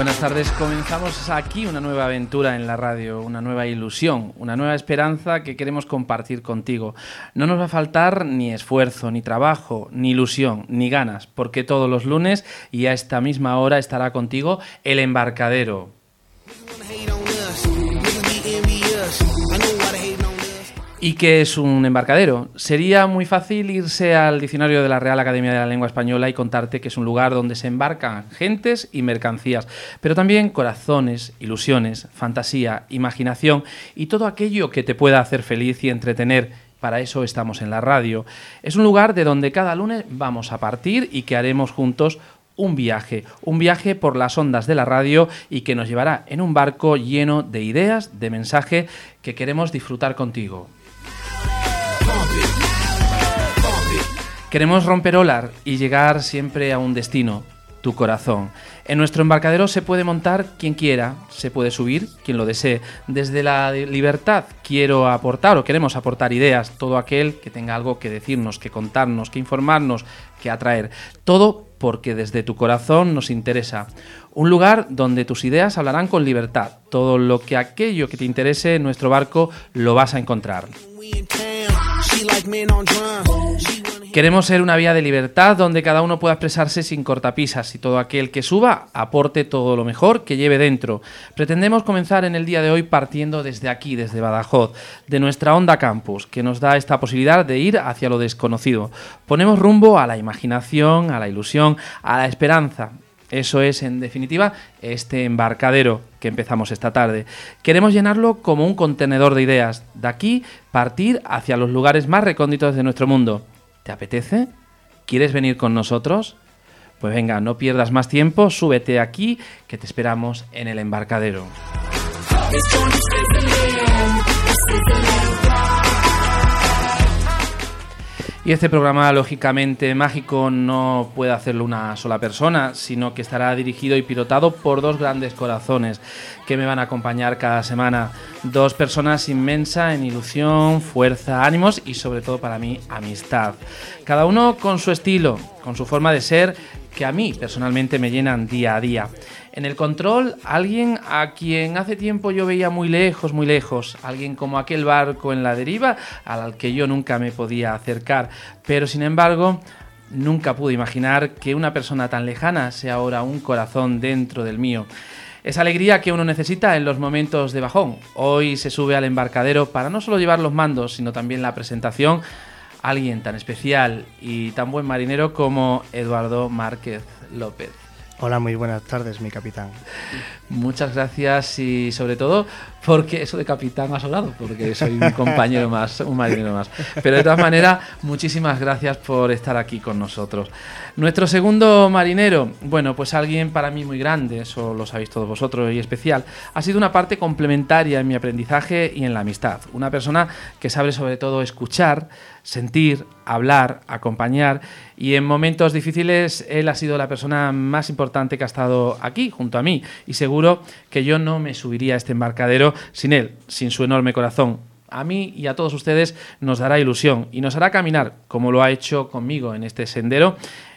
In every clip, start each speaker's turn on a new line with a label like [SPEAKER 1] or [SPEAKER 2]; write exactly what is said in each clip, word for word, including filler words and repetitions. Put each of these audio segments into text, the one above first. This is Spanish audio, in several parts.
[SPEAKER 1] Buenas tardes, comenzamos aquí una nueva aventura en la radio, una nueva ilusión, una nueva esperanza que queremos compartir contigo. No nos va a faltar ni esfuerzo, ni trabajo, ni ilusión, ni ganas, porque todos los lunes y a esta misma hora estará contigo El Embarcadero. ¿Y qué es un embarcadero? Sería muy fácil irse al diccionario de la Real Academia de la Lengua Española y contarte que es un lugar donde se embarcan gentes y mercancías, pero también corazones, ilusiones, fantasía, imaginación y todo aquello que te pueda hacer feliz y entretener. Para eso estamos en la radio. Es un lugar de donde cada lunes vamos a partir y que haremos juntos un viaje, un viaje por las ondas de la radio y que nos llevará en un barco lleno de ideas, de mensaje que queremos disfrutar contigo. Queremos romper olas y llegar siempre a un destino, tu corazón. En nuestro embarcadero se puede montar quien quiera, se puede subir quien lo desee. Desde la libertad quiero aportar o queremos aportar ideas, todo aquel que tenga algo que decirnos, que contarnos, que informarnos, que atraer. Todo porque desde tu corazón nos interesa. Un lugar donde tus ideas hablarán con libertad. Todo lo que aquello que te interese en nuestro barco lo vas a encontrar. Queremos ser una vía de libertad donde cada uno pueda expresarse sin cortapisas y todo aquel que suba aporte todo lo mejor que lleve dentro. Pretendemos comenzar en el día de hoy partiendo desde aquí, desde Badajoz, de nuestra Onda Campus, que nos da esta posibilidad de ir hacia lo desconocido. Ponemos rumbo a la imaginación, a la ilusión, a la esperanza. Eso es, en definitiva, este embarcadero que empezamos esta tarde. Queremos llenarlo como un contenedor de ideas. De aquí, partir hacia los lugares más recónditos de nuestro mundo. ¿Te apetece? ¿Quieres venir con nosotros? Pues venga, no pierdas más tiempo, súbete aquí, que te esperamos en el embarcadero. Y este programa, lógicamente mágico, no puede hacerlo una sola persona, sino que estará dirigido y pilotado por dos grandes corazones que me van a acompañar cada semana. Dos personas inmensas en ilusión, fuerza, ánimos y sobre todo para mí, amistad. Cada uno con su estilo, con su forma de ser, que a mí personalmente me llenan día a día. En el control, alguien a quien hace tiempo yo veía muy lejos, muy lejos. Alguien como aquel barco en la deriva al que yo nunca me podía acercar. Pero sin embargo, nunca pude imaginar que una persona tan lejana sea ahora un corazón dentro del mío. Esa alegría que uno necesita en los momentos de bajón. Hoy se sube al embarcadero para no solo llevar los mandos, sino también la presentación. Alguien tan especial y tan buen marinero como Eduardo Márquez López.
[SPEAKER 2] Hola, muy buenas tardes, mi capitán.
[SPEAKER 1] Muchas gracias y sobre todo porque eso de capitán ha sobrado, porque soy un compañero más, un marinero más. Pero de todas maneras, muchísimas gracias por estar aquí con nosotros. Nuestro segundo marinero, bueno, pues alguien para mí muy grande, eso lo sabéis todos vosotros y especial, ha sido una parte complementaria en mi aprendizaje y en la amistad. Una persona que sabe sobre todo escuchar, sentir, hablar, acompañar y en momentos difíciles él ha sido la persona más importante que ha estado aquí junto a mí y seguro que yo no me subiría a este embarcadero sin él, sin su enorme corazón. A mí y a todos ustedes nos dará ilusión y nos hará caminar como lo ha hecho conmigo en este sendero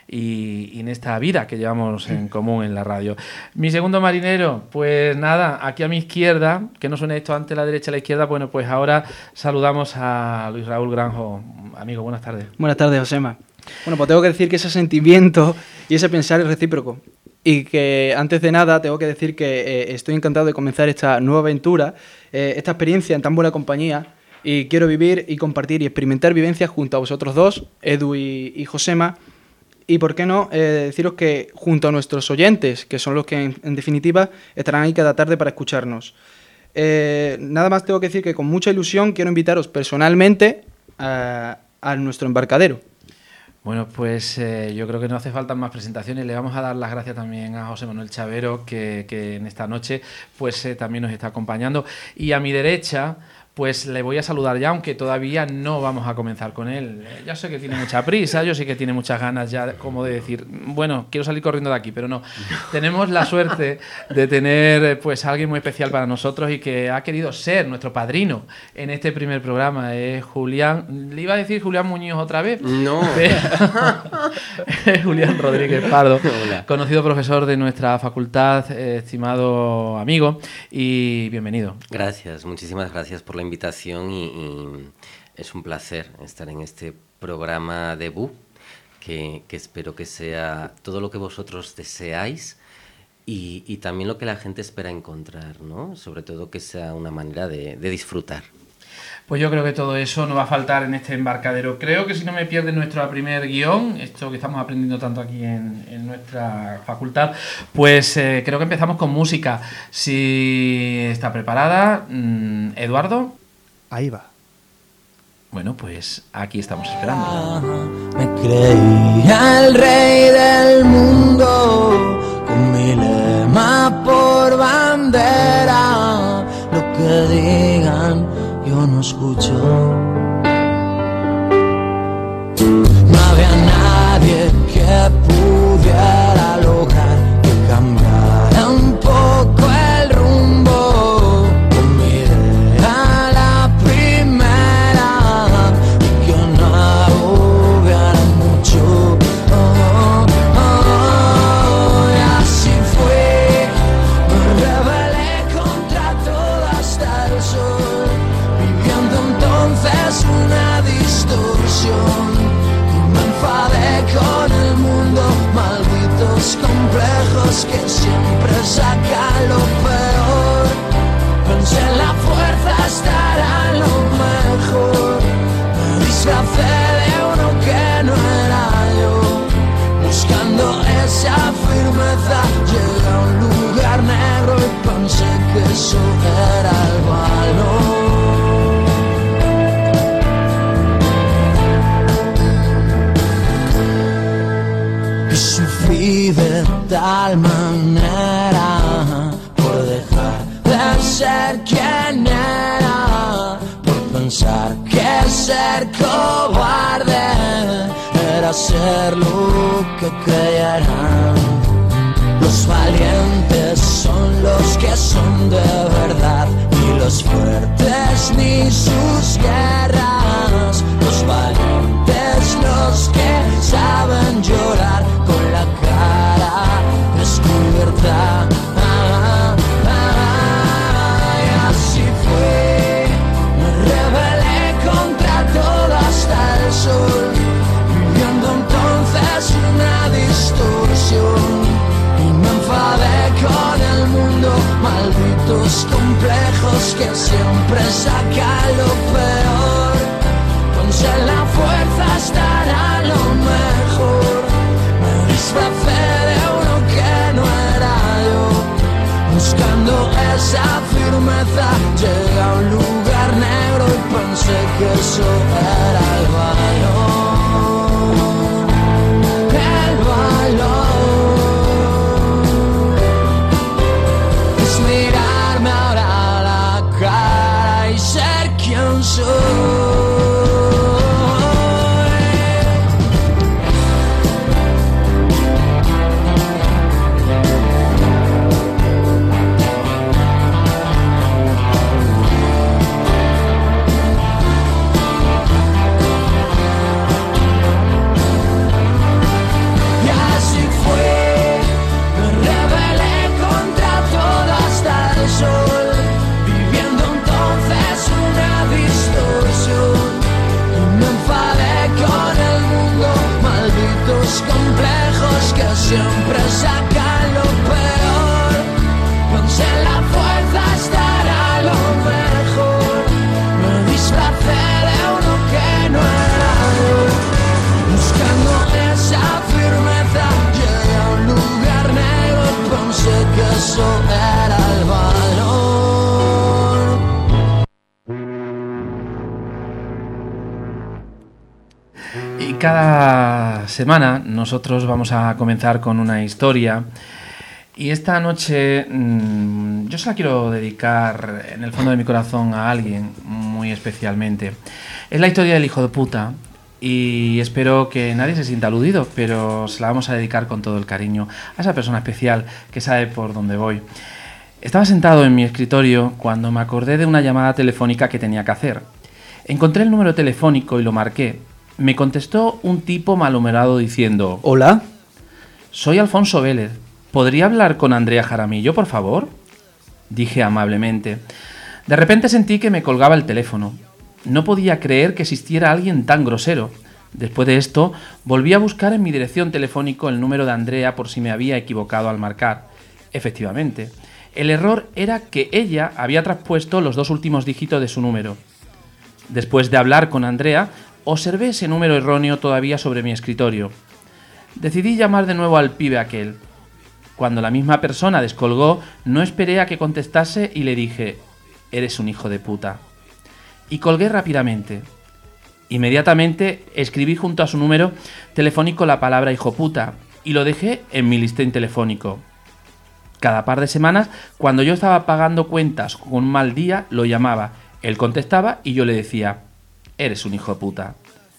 [SPEAKER 1] y, y en esta vida que llevamos en común en la radio. Mi segundo marinero, pues nada, aquí a mi izquierda, que no suene esto antes la derecha a la izquierda, bueno, pues ahora saludamos a Luis Raúl Granjo. Amigo, buenas tardes.
[SPEAKER 3] Buenas tardes, Josema. Bueno, pues tengo que decir que ese sentimiento y ese pensar es recíproco. Y que antes de nada tengo que decir que eh, estoy encantado de comenzar esta nueva aventura, eh, esta experiencia en tan buena compañía y quiero vivir y compartir y experimentar vivencias junto a vosotros dos, Edu y, y Josema. Y por qué no eh, deciros que junto a nuestros oyentes, que son los que en, en definitiva estarán ahí cada tarde para escucharnos. Eh, nada más tengo que decir que con mucha ilusión quiero invitaros personalmente a, a nuestro embarcadero.
[SPEAKER 1] Bueno, pues eh, yo creo que no hace falta más presentaciones. Le vamos a dar las gracias también a José Manuel Chavero, que, que en esta noche pues eh, también nos está acompañando. Y a mi derecha, pues le voy a saludar ya, aunque todavía no vamos a comenzar con él. Ya sé que tiene mucha prisa, yo sé que tiene muchas ganas ya como de decir, bueno, quiero salir corriendo de aquí, pero no. Tenemos la suerte de tener pues a alguien muy especial para nosotros y que ha querido ser nuestro padrino en este primer programa. Es Julián, le iba a decir Julián Muñoz otra vez.
[SPEAKER 4] No.
[SPEAKER 1] Es Julián Rodríguez Pardo,
[SPEAKER 4] Hola.
[SPEAKER 1] conocido profesor de nuestra facultad, eh, estimado amigo, y bienvenido.
[SPEAKER 4] Gracias, muchísimas gracias por la invitación y, y es un placer estar en este programa debut que, que espero que sea todo lo que vosotros deseáis y, y también lo que la gente espera encontrar, ¿no? Sobre todo que sea una manera de, de disfrutar.
[SPEAKER 1] Pues yo creo que todo eso no va a faltar en este embarcadero. Creo que si no me pierde nuestro primer guión, esto que estamos aprendiendo tanto aquí en, en nuestra facultad, pues eh, creo que empezamos con música. Si está preparada, mmm, Eduardo.
[SPEAKER 2] Ahí va.
[SPEAKER 1] Bueno, pues aquí estamos esperando.
[SPEAKER 5] Me creía el rey del mundo, con mi lema por bandera, lo que digan yo no escucho. No había nadie que pudiera lograr que cambiara un poco el rumbo. Con mi idea la primera y que no agobiara mucho. Oh, oh, oh, y así fue, me rebelé contra todo hasta el sol, viviendo entonces una distorsión, y me enfadé con el mundo, malditos complejos que siempre sacan lo peor. Pensé en la fuerza estará lo mejor, me disfracé de uno que no era yo, buscando esa firmeza, llegué a un lugar negro y pensé que eso era el valor. Y sufrí de tal manera por dejar de ser quien era, por pensar que ser cobarde era ser lo que creyeran. Los valientes son los que son de verdad, ni los fuertes ni sus guerras. Los valientes los que saben llorar con la cara descubierta. Ah, ah, ah, y así fue, me rebelé contra todo hasta el sol, viviendo entonces una distorsión. Me enfadé con el mundo, malditos complejos que siempre sacan lo peor. Pensé en la fuerza estará lo mejor, me disfracé de uno que no era yo, buscando esa firmeza, llegué a un lugar negro y pensé que eso era el valor, el valor. Mirarme ahora a la cara y ser quien soy. Y así fue, me rebelé contra todo hasta el sol, viviendo entonces una distorsión, y me enfadé con el mundo, malditos complejos que siempre sacan lo peor. Pensé en la fuerza estará lo mejor, me disfracé de uno que no era yo, buscando esa firmeza, llegué a un lugar negro y pensé que eso era el valor.
[SPEAKER 1] Y cada semana nosotros vamos a comenzar con una historia. Y esta noche mmm, yo se la quiero dedicar en el fondo de mi corazón a alguien muy especialmente. Es la historia del hijo de puta y espero que nadie se sienta aludido, pero se la vamos a dedicar con todo el cariño a esa persona especial que sabe por dónde voy. Estaba sentado en mi escritorio cuando me acordé de una llamada telefónica que tenía que hacer. Encontré el número telefónico y lo marqué. Me contestó un tipo malhumorado diciendo:
[SPEAKER 3] ¿Hola?
[SPEAKER 1] Soy Alfonso Vélez. ¿Podría hablar con Andrea Jaramillo, por favor? Dije amablemente. De repente sentí que me colgaba el teléfono. No podía creer que existiera alguien tan grosero. Después de esto, volví a buscar en mi dirección telefónica el número de Andrea por si me había equivocado al marcar. Efectivamente, el error era que ella había traspuesto los dos últimos dígitos de su número. Después de hablar con Andrea, observé ese número erróneo todavía sobre mi escritorio. Decidí llamar de nuevo al pibe aquel. Cuando la misma persona descolgó, no esperé a que contestase y le dije: «Eres un hijo de puta». Y colgué rápidamente. Inmediatamente escribí junto a su número telefónico la palabra hijo puta y lo dejé en mi listín telefónico. Cada par de semanas, cuando yo estaba pagando cuentas con un mal día, lo llamaba, él contestaba y yo le decía: «Eres un hijo de puta».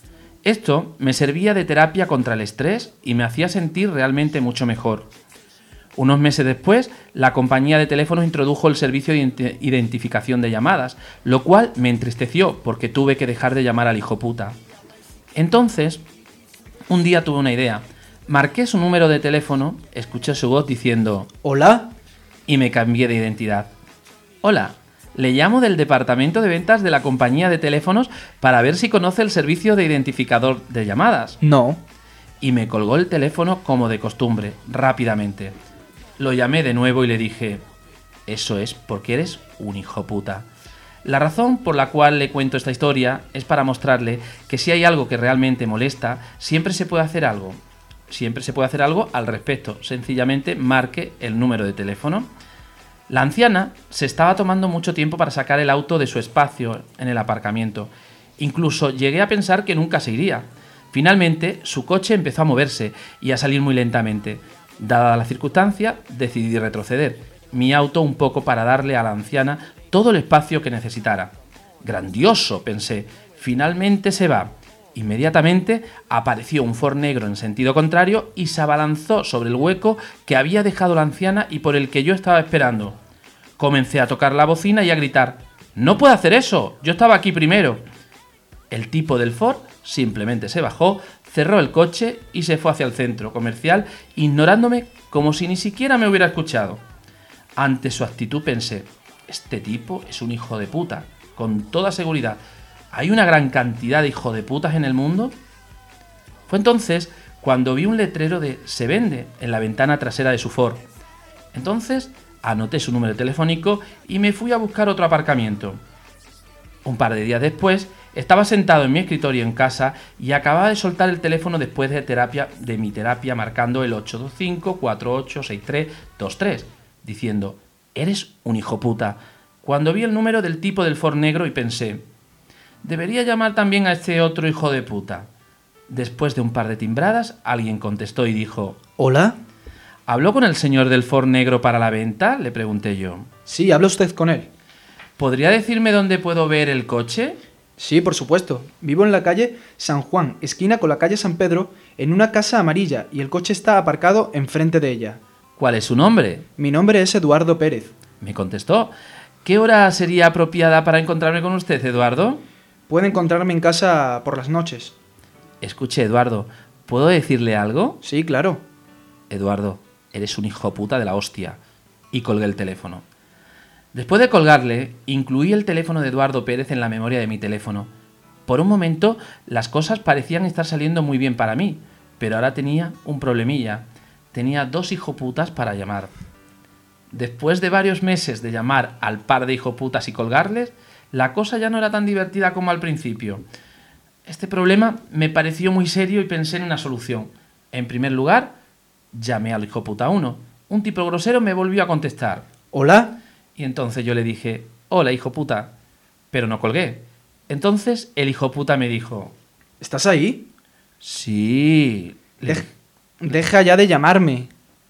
[SPEAKER 1] Esto me servía de terapia contra el estrés y me hacía sentir realmente mucho mejor. Unos meses después, la compañía de teléfonos introdujo el servicio de identificación de llamadas, lo cual me entristeció porque tuve que dejar de llamar al hijo puta. Entonces, un día tuve una idea. Marqué su número de teléfono, escuché su voz diciendo
[SPEAKER 3] ¿Hola?
[SPEAKER 1] Y me cambié de identidad. Hola, le llamo del departamento de ventas de la compañía de teléfonos para ver si conoce el servicio de identificador de llamadas.
[SPEAKER 3] No.
[SPEAKER 1] Y me colgó el teléfono como de costumbre, rápidamente. Lo llamé de nuevo y le dije: «Eso es porque eres un hijo puta». La razón por la cual le cuento esta historia es para mostrarle que si hay algo que realmente molesta, siempre se puede hacer algo. Siempre se puede hacer algo al respecto. Sencillamente marque el número de teléfono. La anciana se estaba tomando mucho tiempo para sacar el auto de su espacio en el aparcamiento. Incluso llegué a pensar que nunca se iría. Finalmente, su coche empezó a moverse y a salir muy lentamente. Dada la circunstancia, decidí retroceder mi auto un poco para darle a la anciana todo el espacio que necesitara. «Grandioso», pensé, «finalmente se va». Inmediatamente apareció un Ford negro en sentido contrario y se abalanzó sobre el hueco que había dejado la anciana y por el que yo estaba esperando. Comencé a tocar la bocina y a gritar: «¡No puedo hacer eso! ¡Yo estaba aquí primero!». El tipo del Ford simplemente se bajó, cerró el coche y se fue hacia el centro comercial, ignorándome como si ni siquiera me hubiera escuchado. Ante su actitud pensé: este tipo es un hijo de puta, con toda seguridad. ¿Hay una gran cantidad de hijos de putas en el mundo? Fue entonces cuando vi un letrero de «Se vende» en la ventana trasera de su Ford. Entonces anoté su número telefónico y me fui a buscar otro aparcamiento. Un par de días después, estaba sentado en mi escritorio en casa y acababa de soltar el teléfono después de terapia de mi terapia marcando el ocho dos cinco, cuatro ocho seis tres dos tres, diciendo: «Eres un hijo puta», cuando vi el número del tipo del Ford negro y pensé: «Debería llamar también a este otro hijo de puta». Después de un par de timbradas, alguien contestó y dijo:
[SPEAKER 3] ¿Hola?
[SPEAKER 1] ¿Habló con el señor del Ford negro para la venta?, le pregunté yo.
[SPEAKER 3] Sí, habla usted con él.
[SPEAKER 1] ¿Podría decirme dónde puedo ver el coche?
[SPEAKER 3] Sí, por supuesto. Vivo en la calle San Juan, esquina con la calle San Pedro, en una casa amarilla, y el coche está aparcado enfrente de ella.
[SPEAKER 1] ¿Cuál es su nombre?
[SPEAKER 3] Mi nombre es Eduardo Pérez.
[SPEAKER 1] Me contestó. ¿Qué hora sería apropiada para encontrarme con usted, Eduardo?
[SPEAKER 3] Puede encontrarme en casa por las noches.
[SPEAKER 1] Escuche, Eduardo, ¿puedo decirle algo?
[SPEAKER 3] Sí, claro.
[SPEAKER 1] Eduardo, eres un hijo puta de la hostia. Y colgué el teléfono. Después de colgarle, incluí el teléfono de Eduardo Pérez en la memoria de mi teléfono. Por un momento, las cosas parecían estar saliendo muy bien para mí, pero ahora tenía un problemilla. Tenía dos hijoputas para llamar. Después de varios meses de llamar al par de hijoputas y colgarles, la cosa ya no era tan divertida como al principio. Este problema me pareció muy serio y pensé en una solución. En primer lugar, llamé al hijoputa uno. Un tipo grosero me volvió a contestar.
[SPEAKER 3] ¿Hola?
[SPEAKER 1] Y entonces yo le dije: «Hola, hijo puta», pero no colgué. Entonces el hijo puta me dijo:
[SPEAKER 3] ¿Estás ahí?
[SPEAKER 1] «Sí». Le...
[SPEAKER 3] Dej- Deja ya de llamarme.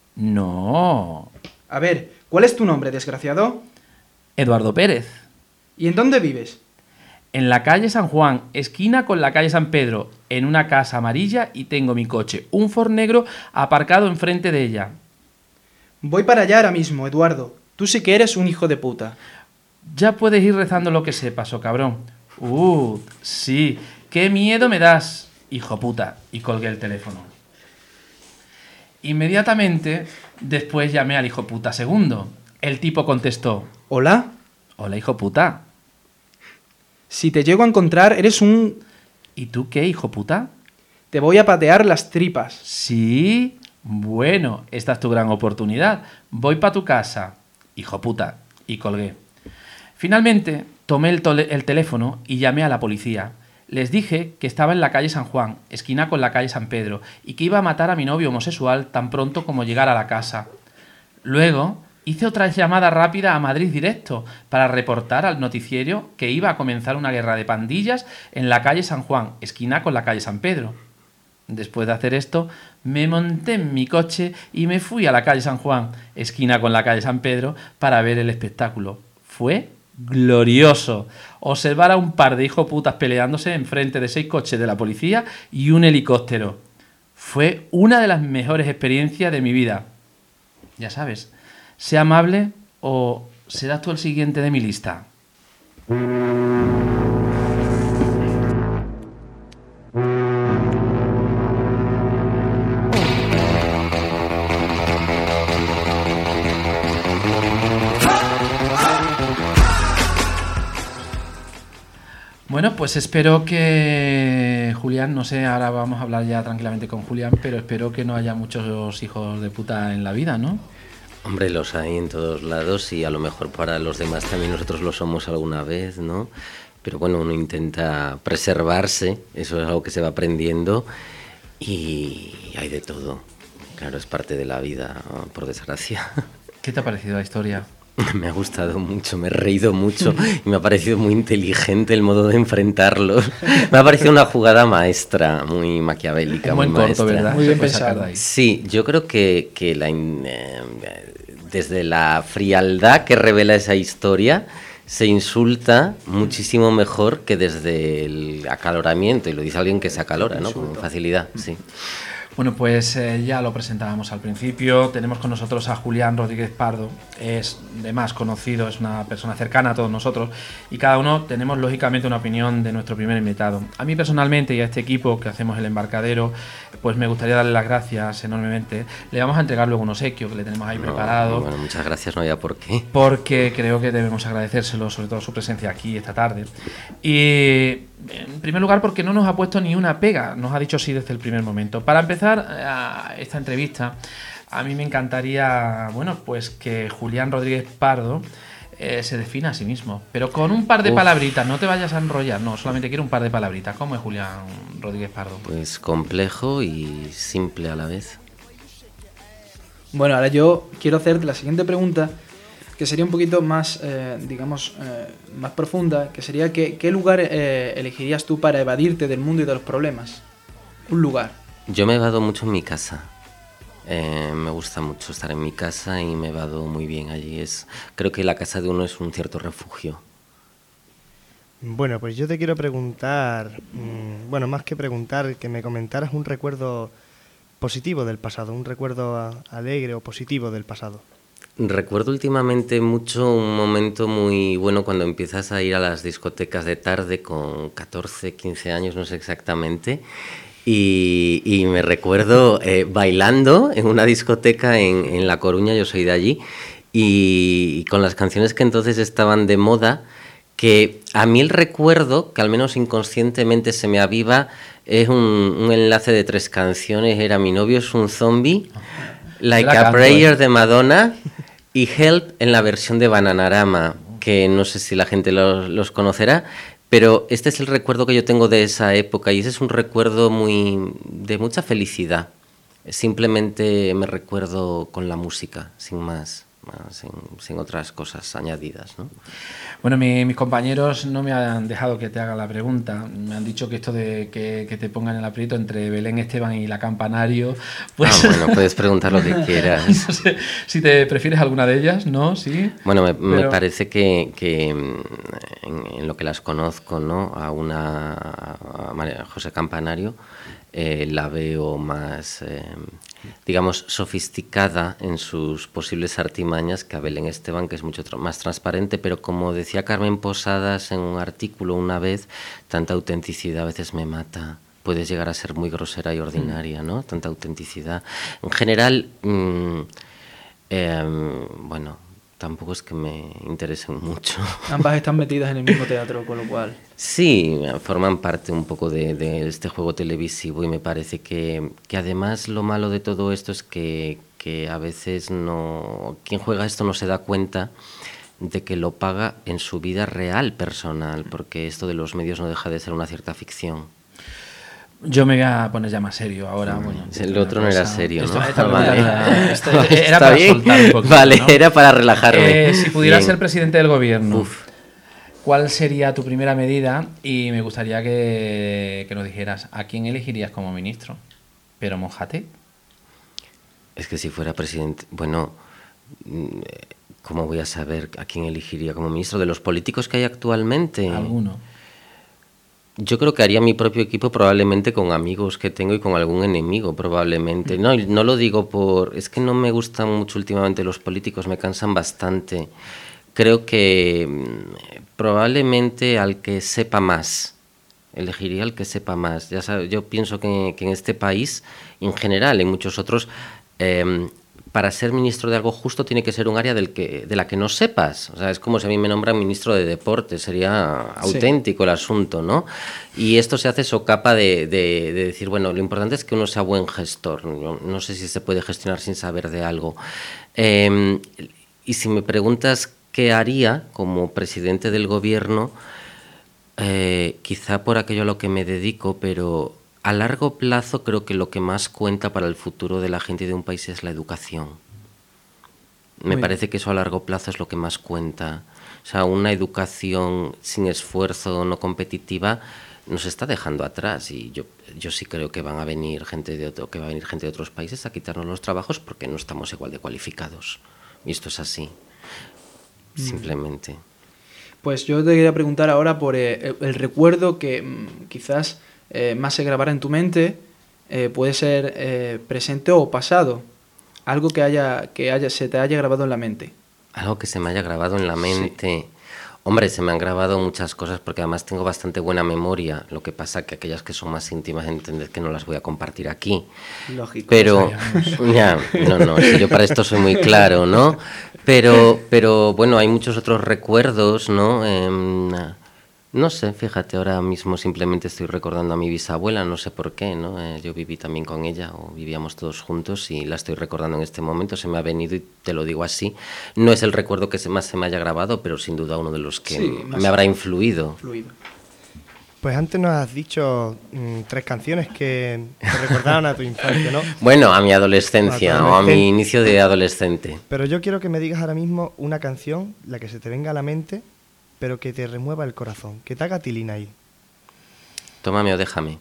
[SPEAKER 1] «No».
[SPEAKER 3] A ver, ¿cuál es tu nombre, desgraciado?
[SPEAKER 1] «Eduardo Pérez».
[SPEAKER 3] ¿Y en dónde vives?
[SPEAKER 1] en la calle San Juan, esquina con la calle San Pedro, en una casa amarilla y tengo mi coche, un Ford negro aparcado enfrente de ella.
[SPEAKER 3] Voy para allá ahora mismo, Eduardo. Tú sí que eres un hijo de puta.
[SPEAKER 1] Ya puedes ir rezando lo que sepas, oh cabrón. Uh, sí, qué miedo me das, hijo puta. Y colgué el teléfono. Inmediatamente después llamé al hijo puta segundo. El tipo contestó:
[SPEAKER 3] ¿Hola?
[SPEAKER 1] Hola, hijo puta.
[SPEAKER 3] Si te llego a encontrar, eres un...
[SPEAKER 1] ¿Y tú qué, hijo puta?
[SPEAKER 3] Te voy a patear las tripas.
[SPEAKER 1] Sí, bueno, esta es tu gran oportunidad. Voy pa' tu casa, hijo puta. Y colgué. Finalmente tomé el, tole- el teléfono y llamé a la policía. Les dije que estaba en la calle San Juan, esquina con la calle San Pedro, y que iba a matar a mi novio homosexual tan pronto como llegara a la casa. Luego hice otra llamada rápida a Madrid Directo para reportar al noticiero que iba a comenzar una guerra de pandillas en la calle San Juan, esquina con la calle San Pedro. Después de hacer esto, me monté en mi coche y me fui a la calle San Juan, esquina con la calle San Pedro, para ver el espectáculo. Fue glorioso observar a un par de hijoputas peleándose enfrente de seis coches de la policía y un helicóptero. Fue una de las mejores experiencias de mi vida. Ya sabes, sé amable o serás tú el siguiente de mi lista. Bueno, pues espero que Julián, no sé, ahora vamos a hablar ya tranquilamente con Julián, pero espero que no haya muchos hijos de puta en la vida, ¿no?
[SPEAKER 4] Hombre, los hay en todos lados y a lo mejor para los demás también nosotros lo somos alguna vez, ¿no? Pero bueno, uno intenta preservarse, eso es algo que se va aprendiendo y hay de todo. Claro, es parte de la vida, por desgracia.
[SPEAKER 1] ¿Qué te ha parecido la historia?
[SPEAKER 4] Me ha gustado mucho, me he reído mucho y me ha parecido muy inteligente el modo de enfrentarlos. Me ha parecido una jugada maestra, muy maquiavélica,
[SPEAKER 1] Un
[SPEAKER 4] muy
[SPEAKER 1] buen corto,
[SPEAKER 4] maestra.
[SPEAKER 1] ¿verdad?
[SPEAKER 3] Muy bien
[SPEAKER 1] Se puede sacar
[SPEAKER 3] pensado.
[SPEAKER 1] de ahí.
[SPEAKER 4] Sí, yo creo que, que la, eh, desde la frialdad que revela esa historia se insulta muchísimo mejor que desde el acaloramiento, y lo dice alguien que se acalora, ¿no? Con facilidad, sí.
[SPEAKER 1] Bueno, pues eh, ya lo presentábamos al principio. Tenemos con nosotros a Julián Rodríguez Pardo. Es de más conocido, es una persona cercana a todos nosotros. Y cada uno tenemos, lógicamente, una opinión de nuestro primer invitado. A mí personalmente y a este equipo que hacemos el embarcadero, pues me gustaría darle las gracias enormemente. Le vamos a entregar luego un obsequio que le tenemos ahí
[SPEAKER 4] No,
[SPEAKER 1] preparado.
[SPEAKER 4] Bueno, muchas gracias, no había por qué.
[SPEAKER 1] Porque creo que debemos agradecérselo, sobre todo su presencia aquí esta tarde. Y en primer lugar porque no nos ha puesto ni una pega, nos ha dicho sí desde el primer momento. Para empezar a esta entrevista, a mí me encantaría, bueno, pues que Julián Rodríguez Pardo eh, se defina a sí mismo, pero con un par de
[SPEAKER 4] Uf.
[SPEAKER 1] palabritas, no te vayas a enrollar, no, solamente quiero un par de palabritas. ¿Cómo es Julián Rodríguez Pardo?
[SPEAKER 4] Pues complejo y simple a la vez.
[SPEAKER 3] Bueno, ahora yo quiero hacerte la siguiente pregunta, que sería un poquito más, eh, digamos, eh, más profunda, que sería que, ¿qué lugar eh, elegirías tú para evadirte del mundo y de los problemas? Un lugar.
[SPEAKER 4] Yo me evado mucho en mi casa. Eh, me gusta mucho estar en mi casa y me evado muy bien allí. Es, creo que la casa de uno es un cierto refugio.
[SPEAKER 2] Bueno, pues yo te quiero preguntar, mmm, bueno, más que preguntar, que me comentaras un recuerdo positivo del pasado, un recuerdo a- alegre o positivo del pasado.
[SPEAKER 4] Recuerdo últimamente mucho un momento muy bueno cuando empiezas a ir a las discotecas de tarde con catorce, quince años, no sé exactamente, y, y me recuerdo eh, bailando en una discoteca en, en La Coruña, yo soy de allí, y, y con las canciones que entonces estaban de moda, que a mí el recuerdo, que al menos inconscientemente se me aviva, es un, un enlace de tres canciones. Era Mi novio es un zombie, Like
[SPEAKER 1] Yo la
[SPEAKER 4] a
[SPEAKER 1] canto,
[SPEAKER 4] Prayer
[SPEAKER 1] ¿eh?
[SPEAKER 4] de Madonna y Help en la versión de Bananarama, que no sé si la gente los, los conocerá, pero este es el recuerdo que yo tengo de esa época y ese es un recuerdo muy de mucha felicidad. Simplemente me recuerdo con la música, sin más. más sin, sin otras cosas añadidas, ¿no?
[SPEAKER 1] Bueno, mi, mis compañeros no me han dejado que te haga la pregunta. Me han dicho que esto de que, que te pongan el aprieto entre Belén Esteban y la Campanario, pues...
[SPEAKER 4] Ah, bueno, puedes preguntar lo que quieras.
[SPEAKER 1] No sé si te prefieres alguna de ellas, ¿no? Sí.
[SPEAKER 4] Bueno, me,
[SPEAKER 1] Pero...
[SPEAKER 4] me parece que, que en, en lo que las conozco, ¿no? A una a María José Campanario eh, la veo más, eh, digamos, sofisticada en sus posibles artimañas que a Belén Esteban, que es mucho tra- más transparente, pero como decía Carmen Posadas en un artículo una vez, tanta autenticidad a veces me mata. Puedes llegar a ser muy grosera y ordinaria, ¿no? Tanta autenticidad. En general, mmm, eh, bueno, tampoco es que me interesen mucho.
[SPEAKER 3] Ambas están metidas en el mismo teatro, con lo cual...
[SPEAKER 4] Sí, forman parte un poco de, de este juego televisivo y me parece que, que además lo malo de todo esto es que, que a veces no, quien juega esto no se da cuenta de que lo paga en su vida real, personal, porque esto de los medios no deja de ser una cierta ficción.
[SPEAKER 1] Yo me voy a poner ya más serio ahora. Bueno,
[SPEAKER 4] el otro no era serio,
[SPEAKER 1] esto,
[SPEAKER 4] ¿no?
[SPEAKER 1] esta
[SPEAKER 4] Vale.
[SPEAKER 1] era, esta era
[SPEAKER 4] Está
[SPEAKER 1] para
[SPEAKER 4] bien.
[SPEAKER 1] soltar un poquito,
[SPEAKER 4] Vale,
[SPEAKER 1] ¿no?
[SPEAKER 4] era para relajarme.
[SPEAKER 1] Eh, si pudieras
[SPEAKER 4] Bien.
[SPEAKER 1] ser presidente del gobierno,
[SPEAKER 4] Uf.
[SPEAKER 1] ¿cuál sería tu primera medida? Y me gustaría que, que nos dijeras a quién elegirías como ministro. Pero mójate.
[SPEAKER 4] Es que si fuera presidente, bueno, ¿cómo voy a saber a quién elegiría como ministro? De los políticos que hay actualmente.
[SPEAKER 1] Alguno.
[SPEAKER 4] Yo creo que haría mi propio equipo probablemente con amigos que tengo y con algún enemigo probablemente. No, y no lo digo por... Es que no me gustan mucho últimamente los políticos, me cansan bastante. Creo que mmm, probablemente al que sepa más. Elegiría al que sepa más. Ya sabes, yo pienso que, que en este país, en general, en muchos otros... Eh, para ser ministro de algo justo tiene que ser un área del que, de la que no sepas. O sea, es como si a mí me nombran ministro de deporte, sería auténtico sí. el asunto, ¿no? Y esto se hace socapa de, de, de decir, bueno, lo importante es que uno sea buen gestor. No, no sé si se puede gestionar sin saber de algo. Eh, y si me preguntas qué haría como presidente del gobierno, eh, quizá por aquello a lo que me dedico, pero... A largo plazo creo que lo que más cuenta para el futuro de la gente y de un país es la educación. Me Muy parece bien. que eso a largo plazo es lo que más cuenta. O sea, una educación sin esfuerzo, no competitiva, nos está dejando atrás. Y yo, yo sí creo que van a venir gente de otro, que va a venir gente de otros países a quitarnos los trabajos porque no estamos igual de cualificados. Y esto es así. Mm. Simplemente.
[SPEAKER 3] Pues yo te quería preguntar ahora por eh, el, el recuerdo que mmm, quizás... Eh, más se grabará en tu mente, eh, puede ser eh, presente o pasado, algo que haya que haya se te haya grabado en la mente.
[SPEAKER 4] Algo que se me haya grabado en la mente. Sí. Hombre, se me han grabado muchas cosas porque además tengo bastante buena memoria. Lo que pasa que aquellas que son más íntimas, entended que no las voy a compartir aquí.
[SPEAKER 3] Lógico.
[SPEAKER 4] Pero ya, no, no, si yo para esto soy muy claro, ¿no? Pero, pero bueno, hay muchos otros recuerdos, ¿no? Eh, No sé, fíjate, ahora mismo simplemente estoy recordando a mi bisabuela, no sé por qué, ¿no? Eh, yo viví también con ella, o vivíamos todos juntos y la estoy recordando en este momento, se me ha venido y te lo digo así. No es el recuerdo que más se me haya grabado, pero sin duda uno de los que sí, me habrá influido.
[SPEAKER 3] Fluido.
[SPEAKER 2] Pues antes nos has dicho mmm, tres canciones que te recordaron a tu infancia, ¿no?
[SPEAKER 4] Bueno, a mi adolescencia, a o a mi inicio de adolescente.
[SPEAKER 2] Pero yo quiero que me digas ahora mismo una canción, la que se te venga a la mente, pero que te remueva el corazón, que te haga tilín ahí.
[SPEAKER 4] Tómame o déjame.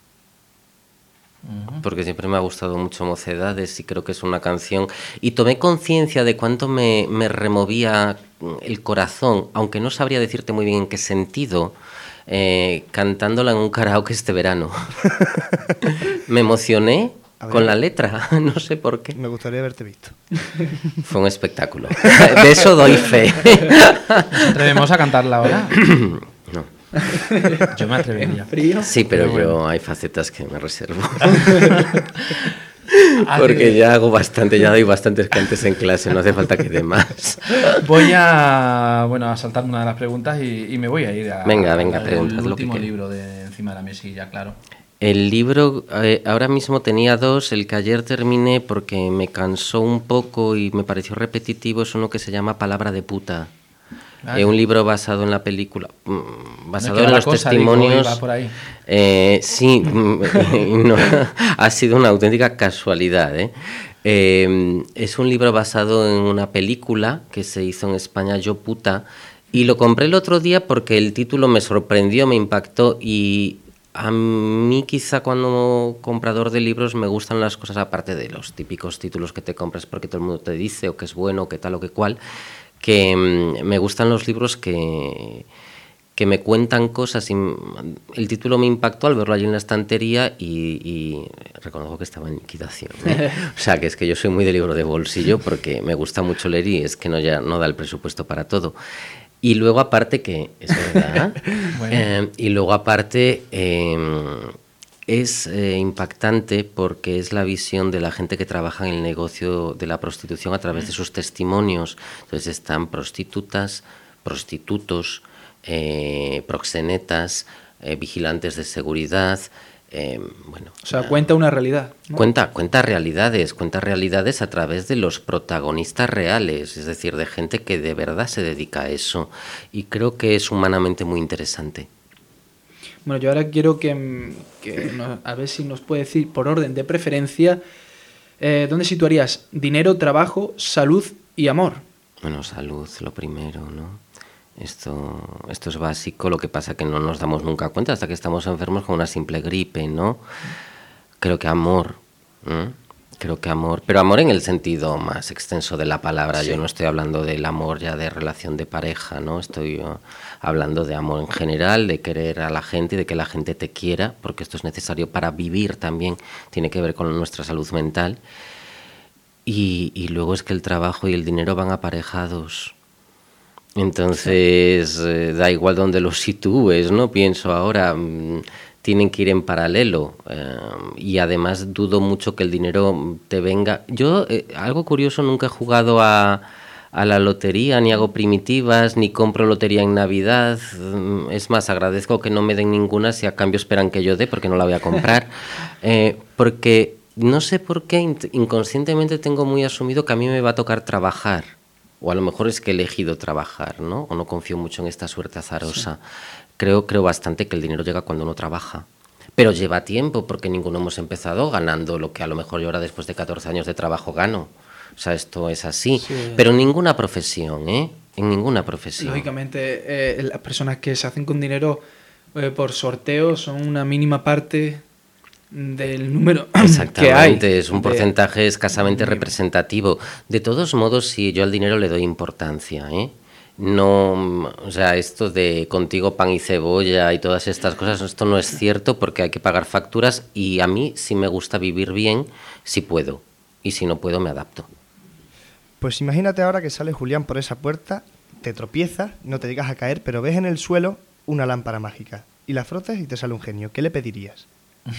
[SPEAKER 4] Uh-huh. Porque siempre me ha gustado mucho Mocedades y creo que es una canción... Y tomé conciencia de cuánto me, me removía el corazón, aunque no sabría decirte muy bien en qué sentido, eh, cantándola en un karaoke este verano. Me emocioné con la letra, no sé por qué.
[SPEAKER 2] Me gustaría haberte visto.
[SPEAKER 4] Fue un espectáculo. De eso doy fe.
[SPEAKER 1] ¿Nos atrevemos a cantarla ahora?
[SPEAKER 4] No.
[SPEAKER 1] Yo me atrevería.
[SPEAKER 3] ¿Frío?
[SPEAKER 4] Sí, pero, pero
[SPEAKER 1] bueno.
[SPEAKER 4] yo hay facetas que me reservo. Porque ya hago bastante, ya doy bastantes cantes en clase, no hace falta que dé más.
[SPEAKER 1] Voy a, bueno, a saltar una de las preguntas y, y me voy a ir a,
[SPEAKER 4] venga, venga,
[SPEAKER 1] a
[SPEAKER 4] preguntas
[SPEAKER 1] el
[SPEAKER 4] lo que
[SPEAKER 1] último
[SPEAKER 4] quieras.
[SPEAKER 1] libro de encima de la mesilla, claro.
[SPEAKER 4] El libro, eh, ahora mismo tenía dos, el que ayer terminé porque me cansó un poco y me pareció repetitivo, es uno que se llama Palabra de puta.
[SPEAKER 1] Vale.
[SPEAKER 4] Eh, un libro basado en la película, basado
[SPEAKER 1] no
[SPEAKER 4] en los
[SPEAKER 1] cosa,
[SPEAKER 4] testimonios.
[SPEAKER 1] digo, por ahí.
[SPEAKER 4] Eh, sí, no, ha sido una auténtica casualidad, ¿eh? Eh, es un libro basado en una película que se hizo en España, Yo puta, y lo compré el otro día porque el título me sorprendió, me impactó, y a mí quizá cuando comprador de libros me gustan las cosas aparte de los típicos títulos que te compras porque todo el mundo te dice o que es bueno, o que tal o que cual, que mmm, me gustan los libros que, que me cuentan cosas. Y el título me impactó al verlo allí en la estantería y, y reconozco que estaba en liquidación, ¿eh? O sea, que es que yo soy muy de libro de bolsillo porque me gusta mucho leer y es que no, ya, no da el presupuesto para todo. Y luego aparte que, es verdad, bueno. eh, y luego aparte eh, es eh, impactante porque es la visión de la gente que trabaja en el negocio de la prostitución a través de sus testimonios. Entonces están prostitutas, prostitutos, eh, proxenetas, eh, vigilantes de seguridad. Eh, bueno,
[SPEAKER 3] o sea, cuenta una realidad, ¿no?
[SPEAKER 4] Cuenta, cuenta realidades, cuenta realidades a través de los protagonistas reales, es decir, de gente que de verdad se dedica a eso, y creo que es humanamente muy interesante.
[SPEAKER 3] Bueno, yo ahora quiero que, que nos, a ver si nos puede decir por orden de preferencia, eh, ¿dónde situarías dinero, trabajo, salud y amor?
[SPEAKER 4] Bueno, salud, lo primero, ¿no? Esto, esto es básico, lo que pasa que no nos damos nunca cuenta hasta que estamos enfermos con una simple gripe, ¿no? Creo que amor, ¿eh? Creo que amor, pero amor en el sentido más extenso de la palabra. Sí. Yo no estoy hablando del amor ya de relación de pareja, ¿no? Estoy uh, hablando de amor en general, de querer a la gente y de que la gente te quiera, porque esto es necesario para vivir también, tiene que ver con nuestra salud mental. Y, y luego es que el trabajo y el dinero van aparejados. Entonces, eh, da igual donde los sitúes, ¿no? Pienso ahora, mmm, tienen que ir en paralelo. Eh, y además dudo mucho que el dinero te venga. Yo, eh, algo curioso, nunca he jugado a, a la lotería, ni hago primitivas, ni compro lotería en Navidad. Es más, agradezco que no me den ninguna si a cambio esperan que yo dé, porque no la voy a comprar. Eh, porque no sé por qué inconscientemente tengo muy asumido que a mí me va a tocar trabajar. O a lo mejor es que he elegido trabajar, ¿no? O no confío mucho en esta suerte azarosa. Sí. Creo, creo bastante que el dinero llega cuando uno trabaja. Pero lleva tiempo, porque ninguno hemos empezado ganando lo que a lo mejor yo ahora después de catorce años de trabajo gano. O sea, esto es así. Sí. Pero en ninguna profesión, ¿eh? En ninguna profesión.
[SPEAKER 3] Lógicamente, eh, las personas que se hacen con dinero eh, por sorteo son una mínima parte del número que hay.
[SPEAKER 4] Exactamente, es un porcentaje de... escasamente representativo. De todos modos, sí, yo al dinero le doy importancia, ¿eh? No, o sea, esto de contigo pan y cebolla y todas estas cosas, esto no es cierto porque hay que pagar facturas y a mí sí me gusta vivir bien si puedo y si no puedo me adapto.
[SPEAKER 2] Pues imagínate ahora que sale Julián por esa puerta, te tropiezas, no te llegas a caer, pero ves en el suelo una lámpara mágica y la frotas y te sale un genio. ¿Qué le pedirías?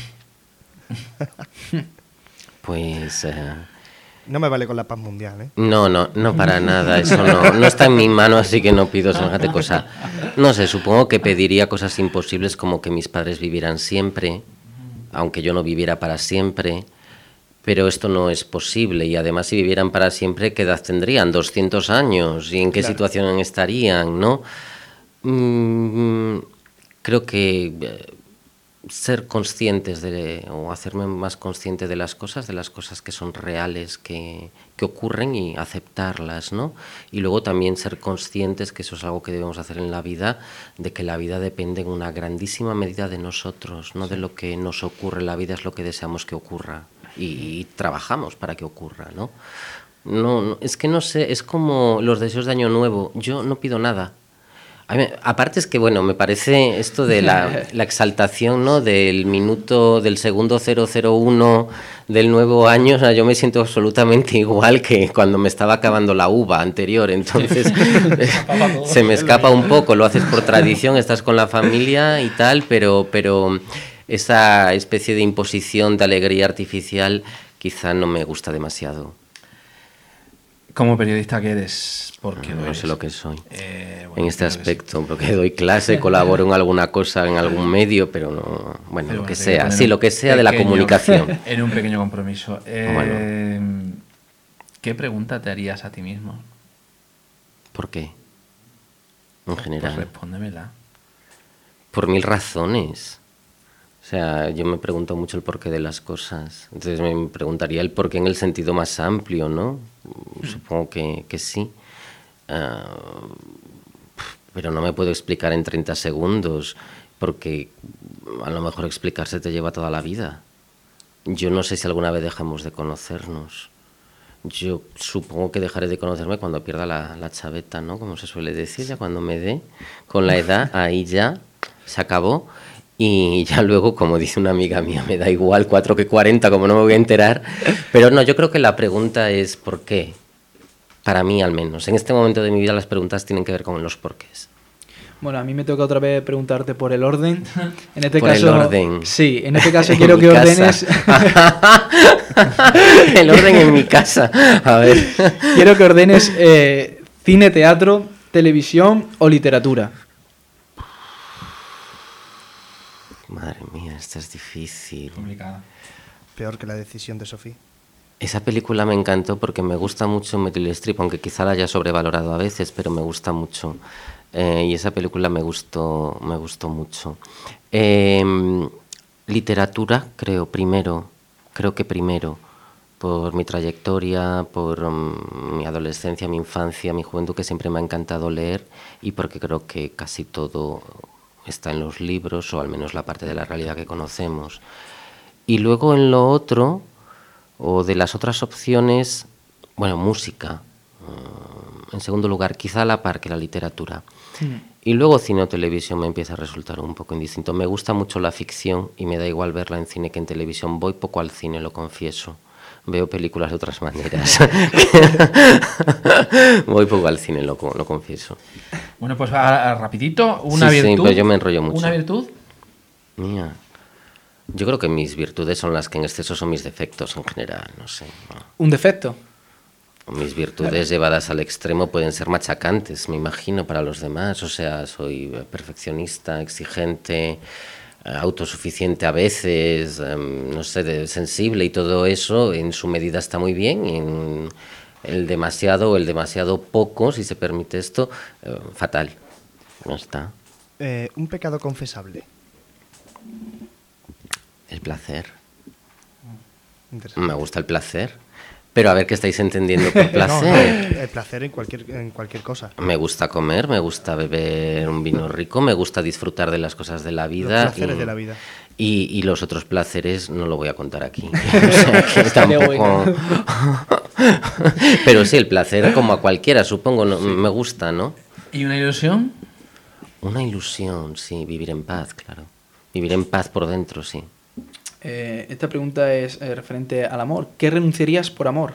[SPEAKER 4] Pues... Uh,
[SPEAKER 2] no me vale con la paz mundial, ¿eh?
[SPEAKER 4] No, no, no para nada, eso no, no está en mi mano, así que no pido semejante cosa. No sé, supongo que pediría cosas imposibles como que mis padres vivieran siempre, aunque yo no viviera para siempre, pero esto no es posible y además si vivieran para siempre, ¿qué edad tendrían? doscientos años, ¿y en qué claro. situación estarían, no? Mm, creo que... Eh, ser conscientes de, o hacerme más consciente de las cosas, de las cosas que son reales, que, que ocurren y aceptarlas, ¿no? Y luego también ser conscientes, que eso es algo que debemos hacer en la vida, de que la vida depende en una grandísima medida de nosotros, no sí. de lo que nos ocurre. La vida es lo que deseamos que ocurra y, y trabajamos para que ocurra, ¿no? No, no, es que no sé, es como los deseos de Año Nuevo. Yo no pido nada. A mí, aparte es que, bueno, me parece esto de la, la exaltación, ¿no? Del minuto, del segundo cero cero uno del nuevo año, o sea, yo me siento absolutamente igual que cuando me estaba acabando la uva anterior, entonces se me escapa un poco, lo haces por tradición, estás con la familia y tal, pero, pero esa especie de imposición de alegría artificial quizá no me gusta demasiado.
[SPEAKER 1] Como periodista que eres, porque
[SPEAKER 4] no,
[SPEAKER 1] no
[SPEAKER 4] sé lo que soy
[SPEAKER 1] eh, bueno,
[SPEAKER 4] en este aspecto, porque doy clase, colaboro en alguna cosa, en algún medio, pero no, bueno, pero lo que sea, sí, lo que sea de la comunicación.
[SPEAKER 1] En un pequeño compromiso. Eh, bueno. ¿Qué pregunta te harías a ti mismo?
[SPEAKER 4] ¿Por qué? En general.
[SPEAKER 1] Pues respóndemela.
[SPEAKER 4] Por mil razones. O sea, yo me pregunto mucho el porqué de las cosas. Entonces me preguntaría el porqué en el sentido más amplio, ¿no? Supongo que, que sí. Uh, pero no me puedo explicar en treinta segundos, porque a lo mejor explicarse te lleva toda la vida. Yo no sé si alguna vez dejamos de conocernos. Yo supongo que dejaré de conocerme cuando pierda la, la chaveta, ¿no? Como se suele decir, ya cuando me dé. Con la edad, ahí ya se acabó. Y ya luego, como dice una amiga mía, me da igual cuatro que cuarenta, como no me voy a enterar. Pero no, yo creo que la pregunta es ¿por qué? Para mí, al menos. En este momento de mi vida las preguntas tienen que ver con los porqués.
[SPEAKER 3] Bueno, a mí me toca otra vez preguntarte por el orden. En este
[SPEAKER 4] por
[SPEAKER 3] caso,
[SPEAKER 4] el orden.
[SPEAKER 3] Sí, en este caso quiero que ordenes...
[SPEAKER 4] El orden en mi casa. A ver.
[SPEAKER 3] Quiero que ordenes eh, cine, teatro, televisión o literatura.
[SPEAKER 4] Madre mía, esta es difícil.
[SPEAKER 1] Complicada.
[SPEAKER 2] Peor que la decisión de Sofía.
[SPEAKER 4] Esa película me encantó porque me gusta mucho Meryl Streep, aunque quizá la haya sobrevalorado a veces, pero me gusta mucho. Eh, y esa película me gustó, me gustó mucho. Eh, literatura, creo, primero. Creo que primero. Por mi trayectoria, por um, mi adolescencia, mi infancia, mi juventud, que siempre me ha encantado leer, y porque creo que casi todo está en los libros, o al menos la parte de la realidad que conocemos. Y luego en lo otro, o de las otras opciones, bueno, música. Uh, en segundo lugar, quizá a la par que la literatura. Sí. Y luego cine o televisión me empieza a resultar un poco indistinto. Me gusta mucho la ficción y me da igual verla en cine que en televisión. Voy poco al cine, lo confieso. Veo películas de otras maneras. Voy poco al cine, lo, lo confieso.
[SPEAKER 1] Bueno, pues a, a, rapidito, una
[SPEAKER 4] sí,
[SPEAKER 1] virtud.
[SPEAKER 4] Sí, pero yo me enrollo mucho.
[SPEAKER 1] ¿Una virtud?
[SPEAKER 4] Mía. Yo creo que mis virtudes son las que en exceso son mis defectos en general, no sé. ¿No?
[SPEAKER 3] ¿Un defecto?
[SPEAKER 4] Mis virtudes claro. llevadas al extremo pueden ser machacantes, me imagino, para los demás. O sea, soy perfeccionista, exigente, autosuficiente a veces, um, no sé, sensible, y todo eso en su medida está muy bien. Y en el demasiado o el demasiado poco, si se permite esto, uh, fatal. No está.
[SPEAKER 2] Eh, un pecado confesable.
[SPEAKER 4] El placer. Me gusta el placer. Pero a ver qué estáis entendiendo por placer.
[SPEAKER 2] No, el placer en cualquier, en cualquier cosa.
[SPEAKER 4] Me gusta comer, me gusta beber un vino rico, me gusta disfrutar de las cosas de la vida.
[SPEAKER 2] Los placeres
[SPEAKER 4] y,
[SPEAKER 2] de la vida.
[SPEAKER 4] Y, y los otros placeres no lo voy a contar aquí. O sea, que tampoco... Pero sí, el placer como a cualquiera, supongo, no, sí. me gusta, ¿no?
[SPEAKER 1] ¿Y una ilusión?
[SPEAKER 4] Una ilusión, sí, vivir en paz, claro. Vivir en paz por dentro, sí.
[SPEAKER 3] Eh, esta pregunta es eh, referente al amor. ¿Qué renunciarías por amor?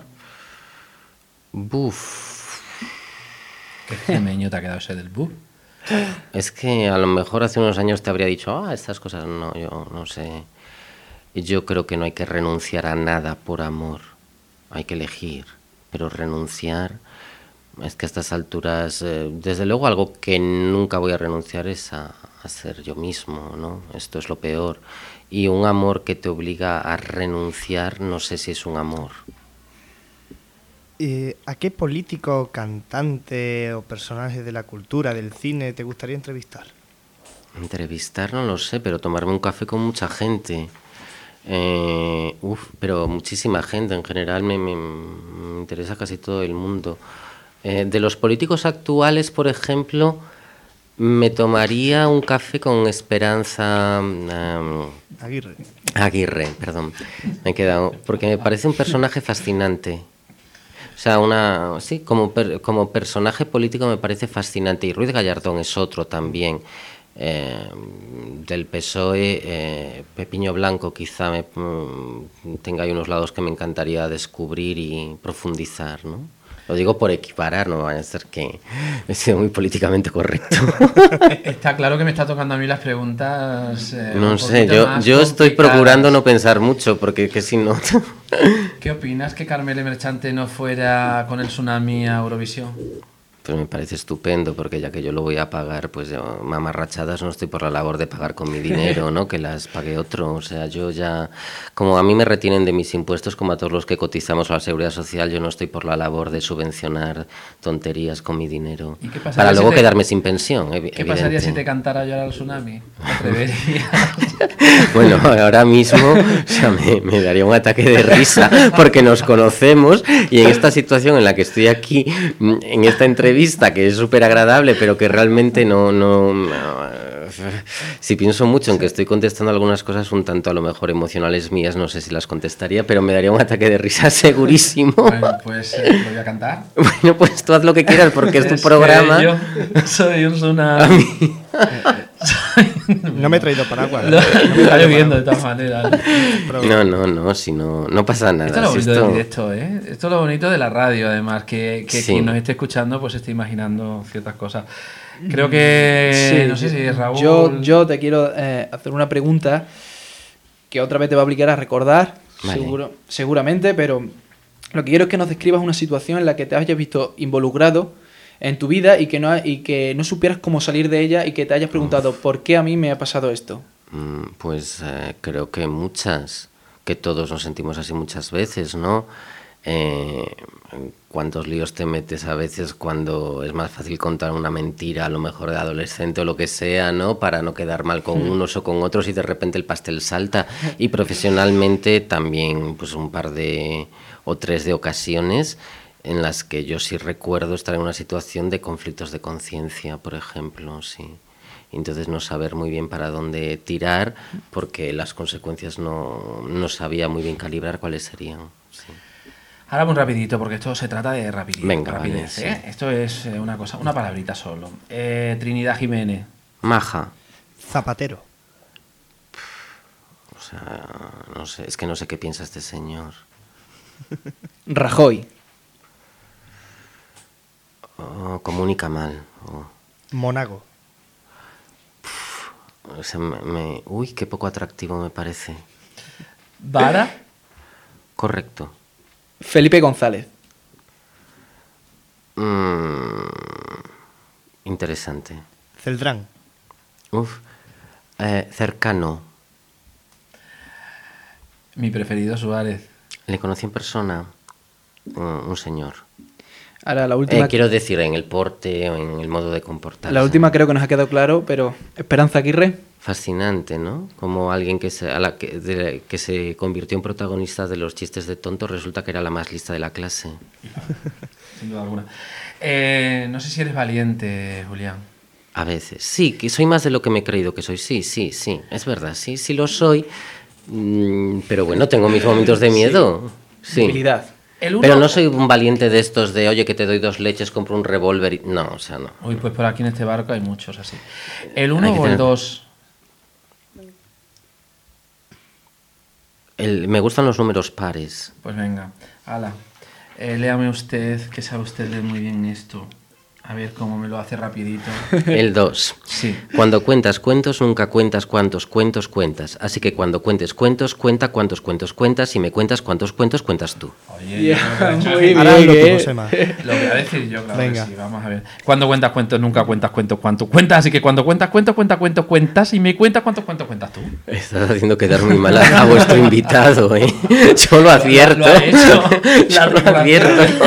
[SPEAKER 4] Buf.
[SPEAKER 1] Qué cemeño te ha quedado ese del buf.
[SPEAKER 4] Es que a lo mejor hace unos años te habría dicho, ah, estas cosas no, yo no sé. Yo creo que no hay que renunciar a nada por amor. Hay que elegir. Pero renunciar, es que a estas alturas, eh, desde luego algo que nunca voy a renunciar es a, a ser yo mismo, ¿no? Esto es lo peor. Y un amor que te obliga a renunciar, no sé si es un amor.
[SPEAKER 2] Eh, ¿A qué político, cantante o personaje de la cultura, del cine, te gustaría entrevistar?
[SPEAKER 4] Entrevistar no lo sé, pero tomarme un café con mucha gente. Eh, uf, pero muchísima gente. En general me, me, me interesa casi todo el mundo. Eh, de los políticos actuales, por ejemplo... Me tomaría un café con Esperanza um,
[SPEAKER 2] Aguirre.
[SPEAKER 4] Aguirre, perdón. Me he quedado porque me parece un personaje fascinante. O sea, una sí, como per, como personaje político me parece fascinante, y Ruiz Gallardón es otro también. Eh, del P S O E, eh, Pepiño Blanco quizá me, mm, tenga ahí unos lados que me encantaría descubrir y profundizar, ¿no? Lo digo por equiparar, no vaya a ser que he sido muy políticamente correcto.
[SPEAKER 1] Está claro que me está tocando a mí las preguntas. Eh,
[SPEAKER 4] no sé, yo, yo estoy procurando no pensar mucho, porque que si no...
[SPEAKER 1] ¿Qué opinas que Carmele Merchante no fuera con el Tsunami a Eurovisión?
[SPEAKER 4] Pues me parece estupendo, porque ya que yo lo voy a pagar, pues yo, mamarrachadas no estoy por la labor de pagar con mi dinero, ¿no? Que las pague otro. O sea, yo ya, como a mí me retienen de mis impuestos, como a todos los que cotizamos a la Seguridad Social, yo no estoy por la labor de subvencionar tonterías con mi dinero.
[SPEAKER 1] ¿Y qué pasaría
[SPEAKER 4] para luego
[SPEAKER 1] si te,
[SPEAKER 4] quedarme sin pensión, ev-
[SPEAKER 1] ¿Qué
[SPEAKER 4] evidente.
[SPEAKER 1] pasaría si te cantara llorar al Tsunami? ¿Te atreverías?
[SPEAKER 4] Bueno, ahora mismo o sea, me, me daría un ataque de risa porque nos conocemos y en esta situación en la que estoy aquí, en esta entrevista que es súper agradable, pero que realmente no, no, no... Si pienso mucho en que estoy contestando algunas cosas un tanto a lo mejor emocionales mías, no sé si las contestaría, pero me daría un ataque de risa segurísimo.
[SPEAKER 1] Bueno, pues eh, lo voy a cantar.
[SPEAKER 4] Bueno, pues tú haz lo que quieras porque es tu
[SPEAKER 1] Es
[SPEAKER 4] programa.
[SPEAKER 1] que yo soy una...
[SPEAKER 4] A mí...
[SPEAKER 2] No me he traído paraguas.
[SPEAKER 1] Lo- Está lloviendo de todas maneras.
[SPEAKER 4] No, no, no, si no, no pasa nada.
[SPEAKER 1] Esto es lo
[SPEAKER 4] si
[SPEAKER 1] bonito
[SPEAKER 4] esto-
[SPEAKER 1] del directo, ¿eh? Esto es lo bonito de la radio, además, que, que
[SPEAKER 4] Sí.
[SPEAKER 1] quien nos esté escuchando pues esté imaginando ciertas cosas. Creo que...
[SPEAKER 3] Sí,
[SPEAKER 1] no sé si es Raúl...
[SPEAKER 3] Yo, yo te quiero eh, hacer una pregunta que otra vez te va a obligar a recordar,
[SPEAKER 4] Vale.
[SPEAKER 3] seguro, seguramente, pero lo que quiero es que nos describas una situación en la que te hayas visto involucrado en tu vida y que no, ha- y que no supieras cómo salir de ella y que te hayas preguntado ¿por qué a mí me ha pasado esto?
[SPEAKER 4] Mm, Pues eh, creo que muchas, que todos nos sentimos así muchas veces, ¿no? Eh, ¿Cuántos líos te metes a veces cuando es más fácil contar una mentira, a lo mejor de adolescente o lo que sea, ¿no? Para no quedar mal con unos o con otros y de repente el pastel salta. Y profesionalmente también, pues un par de o tres de ocasiones en las que yo sí recuerdo estar en una situación de conflictos de conciencia, por ejemplo, sí. Y entonces no saber muy bien para dónde tirar porque las consecuencias no, no sabía muy bien calibrar cuáles serían. Sí.
[SPEAKER 1] Ahora muy rapidito, porque esto se trata de rapidez.
[SPEAKER 4] Venga,
[SPEAKER 1] rapidez,
[SPEAKER 4] vale,
[SPEAKER 1] ¿eh?
[SPEAKER 4] sí.
[SPEAKER 1] Esto es eh, una cosa, una palabrita solo. Eh, Trinidad Jiménez.
[SPEAKER 4] Maja,
[SPEAKER 2] Zapatero.
[SPEAKER 4] o sea, no sé, es que no sé qué piensa este señor.
[SPEAKER 3] Rajoy.
[SPEAKER 4] Oh, comunica mal. Oh.
[SPEAKER 2] Monago.
[SPEAKER 4] O sea, me, me- uy, qué poco atractivo me parece.
[SPEAKER 1] Vara.
[SPEAKER 4] Correcto.
[SPEAKER 3] Felipe González.
[SPEAKER 4] Mm, interesante.
[SPEAKER 2] Celdrán.
[SPEAKER 4] Uf, eh, cercano.
[SPEAKER 1] Mi preferido, Suárez.
[SPEAKER 4] Le conocí en persona. Un, un señor.
[SPEAKER 3] Ahora la última,
[SPEAKER 4] Eh, quiero decir, en el porte o en el modo de comportarse.
[SPEAKER 3] la última creo que nos ha quedado claro, pero Esperanza Aguirre.
[SPEAKER 4] Fascinante, ¿no? Como alguien que se, a la que, de- que se convirtió en protagonista de los chistes de tonto resulta que era la más lista de la clase.
[SPEAKER 1] Sin duda alguna. Eh, no sé si eres valiente, Julián.
[SPEAKER 4] A veces. Sí, que soy más de lo que me he creído que soy. Sí, sí, sí. Es verdad, sí, sí lo soy. Mm, pero bueno, tengo mis momentos de miedo. Sí.
[SPEAKER 3] Debilidad.
[SPEAKER 1] El uno...
[SPEAKER 4] Pero no soy un valiente de estos de, oye, que te doy dos leches, compro un revólver. y- No, o sea, no.
[SPEAKER 1] Uy, pues por aquí en este barco hay muchos así. ¿El
[SPEAKER 4] Hay
[SPEAKER 1] uno
[SPEAKER 4] que
[SPEAKER 1] o el
[SPEAKER 4] tener-
[SPEAKER 1] dos?
[SPEAKER 4] El- me gustan los números pares.
[SPEAKER 1] Pues venga, ala. Eh, léame usted, que sabe usted leer muy bien esto. A ver cómo me lo hace rapidito.
[SPEAKER 4] El dos.
[SPEAKER 1] Sí.
[SPEAKER 4] Cuando cuentas cuentos, nunca cuentas cuántos cuentos cuentas. Así que cuando cuentes cuentos, cuenta cuántos cuentos cuentas y me cuentas cuántos cuentos cuentas tú.
[SPEAKER 1] Oye,
[SPEAKER 3] Ya,
[SPEAKER 1] yo creo que
[SPEAKER 3] muy
[SPEAKER 1] lo
[SPEAKER 3] bien,
[SPEAKER 2] Ahora hazlo tú,
[SPEAKER 3] ¿eh?
[SPEAKER 2] Josema.
[SPEAKER 1] voy a decir yo, claro
[SPEAKER 2] Venga.
[SPEAKER 1] que sí. Vamos a ver. Cuando cuentas cuentos, nunca cuentas cuentos cuántos cuentas. Así que cuando cuentas cuentos, cuenta cuentos cuentas y me cuentas cuántos cuentos cuentas tú.
[SPEAKER 4] Estás haciendo quedar muy mal a, a vuestro invitado, ¿eh? Yo lo advierto.
[SPEAKER 1] Lo ha hecho.
[SPEAKER 4] Yo lo advierto.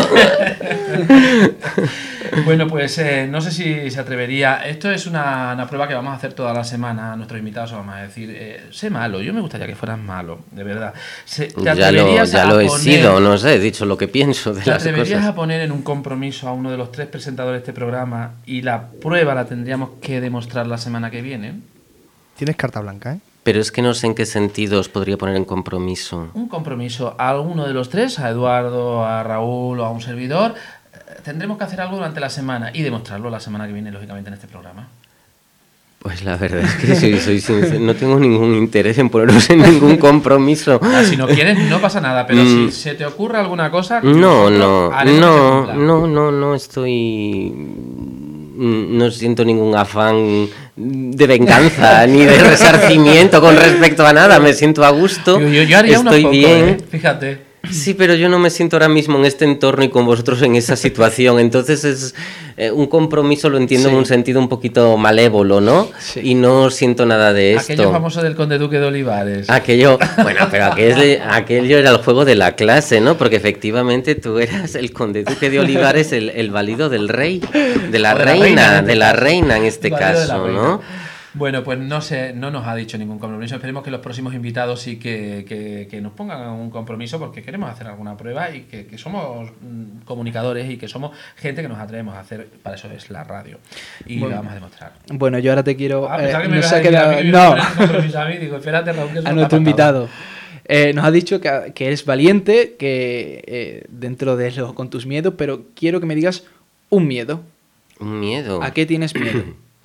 [SPEAKER 1] Bueno, pues eh, no sé si se atrevería. Esto es una, una prueba que vamos a hacer toda la semana a nuestros invitados. Vamos a decir, eh, sé malo. Yo me gustaría que fueras malo, de verdad. Se- ¿Te
[SPEAKER 4] Ya lo,
[SPEAKER 1] atreverías
[SPEAKER 4] ya
[SPEAKER 1] a
[SPEAKER 4] lo he
[SPEAKER 1] poner-
[SPEAKER 4] sido, no sé, he dicho lo que pienso de
[SPEAKER 1] ¿Te
[SPEAKER 4] las
[SPEAKER 1] atreverías
[SPEAKER 4] cosas.
[SPEAKER 1] a poner en un compromiso a uno de los tres presentadores de este programa y la prueba la tendríamos que demostrar la semana que viene?
[SPEAKER 2] Tienes carta blanca, ¿eh?
[SPEAKER 4] Pero es que no sé en qué sentido os podría poner en compromiso.
[SPEAKER 1] Un compromiso a alguno de los tres, a Eduardo, a Raúl o a un servidor. eh, Tendremos que hacer algo durante la semana y demostrarlo la semana que viene, lógicamente, en este programa.
[SPEAKER 4] Pues la verdad es que soy, soy sincero, no tengo ningún interés en poneros en ningún compromiso.
[SPEAKER 1] Ah, si no quieres, no pasa nada, pero
[SPEAKER 4] Mm.
[SPEAKER 1] si se te ocurre alguna cosa...
[SPEAKER 4] No,
[SPEAKER 1] nosotros
[SPEAKER 4] no,
[SPEAKER 1] haremos que se
[SPEAKER 4] no,
[SPEAKER 1] cumpla.
[SPEAKER 4] no, no, no estoy... No siento ningún afán de venganza ni de resarcimiento con respecto a nada. Me siento a gusto,
[SPEAKER 1] Yo, yo, yo haría unos
[SPEAKER 4] estoy
[SPEAKER 1] pocos,
[SPEAKER 4] bien.
[SPEAKER 1] ¿eh? Fíjate.
[SPEAKER 4] Sí, pero yo no me siento ahora mismo en este entorno y con vosotros en esa situación. Entonces es eh, un compromiso, lo entiendo
[SPEAKER 3] Sí.
[SPEAKER 4] en un sentido un poquito malévolo, ¿no?
[SPEAKER 3] Sí.
[SPEAKER 4] Y no siento nada de esto.
[SPEAKER 1] Aquello famoso del Conde Duque de Olivares.
[SPEAKER 4] Aquello, bueno, pero aquel, aquello era el juego de la clase, ¿no? Porque efectivamente tú eras el conde duque de Olivares, el, el válido del rey, de la
[SPEAKER 1] O de la
[SPEAKER 4] reina,
[SPEAKER 1] reina, en este
[SPEAKER 4] de la
[SPEAKER 1] caso.
[SPEAKER 4] reina en este
[SPEAKER 1] Válido de la
[SPEAKER 4] caso,
[SPEAKER 1] reina.
[SPEAKER 4] ¿no?
[SPEAKER 1] Bueno, pues no sé, no nos ha dicho ningún compromiso. Esperemos que los próximos invitados sí que, que, que nos pongan un compromiso, porque queremos hacer alguna prueba y que, que somos mm, comunicadores y que somos gente que nos atrevemos a hacer. Para eso es la radio. Y
[SPEAKER 3] Bueno.
[SPEAKER 1] lo vamos a demostrar.
[SPEAKER 3] Bueno, yo ahora te quiero...
[SPEAKER 1] Ah,
[SPEAKER 3] eh,
[SPEAKER 1] pensaba que me
[SPEAKER 3] nos
[SPEAKER 1] ibas a
[SPEAKER 3] ha
[SPEAKER 1] decir a
[SPEAKER 3] quedado-
[SPEAKER 1] mí que me
[SPEAKER 3] no,
[SPEAKER 1] ibas a poner un compromiso a mí. Digo, espérate, Raúl, que eso
[SPEAKER 3] a
[SPEAKER 1] no
[SPEAKER 3] nuestro
[SPEAKER 1] ha pasado.
[SPEAKER 3] invitado. Eh, nos ha dicho que, que eres valiente, que eh, dentro de lo con tus miedos, pero quiero que me digas un miedo.
[SPEAKER 4] Un miedo.
[SPEAKER 3] ¿A qué tienes miedo?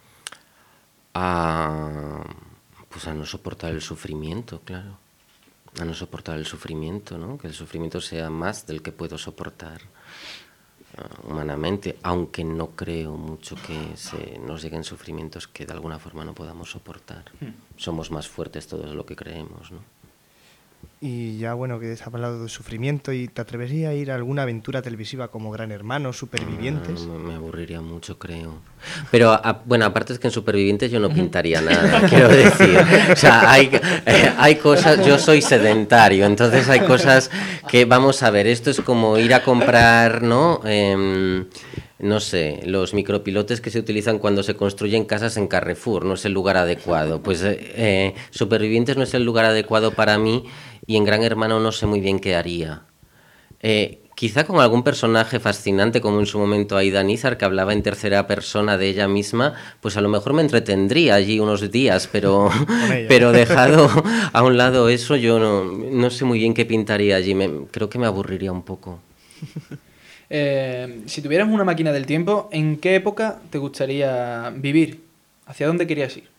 [SPEAKER 4] A, pues a no soportar el sufrimiento, claro. A no soportar el sufrimiento, ¿no? Que el sufrimiento sea más del que puedo soportar uh, humanamente, aunque no creo mucho que se nos lleguen sufrimientos que de alguna forma no podamos soportar. Somos más fuertes todos de lo que creemos, ¿no?
[SPEAKER 2] Y ya, bueno, que has hablado de sufrimiento, ¿y te atreverías a ir a alguna aventura televisiva como Gran Hermano, Supervivientes?
[SPEAKER 4] Ah, me, me aburriría mucho, creo. Pero, a- bueno, aparte es que en Supervivientes yo no pintaría nada, quiero decir. O sea, hay, eh, hay cosas... Yo soy sedentario, entonces hay cosas que, vamos a ver, esto es como ir a comprar, ¿no? Em, no sé, los micropilotes que se utilizan cuando se construyen casas en Carrefour, no es el lugar adecuado. Pues eh, eh, Supervivientes no es el lugar adecuado para mí, y en Gran Hermano no sé muy bien qué haría. Eh, quizá con algún personaje fascinante, como en su momento Aida Nízar, que hablaba en tercera persona de ella misma, pues a lo mejor me entretendría allí unos días, pero,
[SPEAKER 2] ella.
[SPEAKER 4] pero dejado a un lado eso, yo no, no sé muy bien qué pintaría allí. Me, creo que me aburriría un poco.
[SPEAKER 3] Eh, si tuvieras una máquina del tiempo, ¿en qué época te gustaría vivir? ¿Hacia dónde querías ir?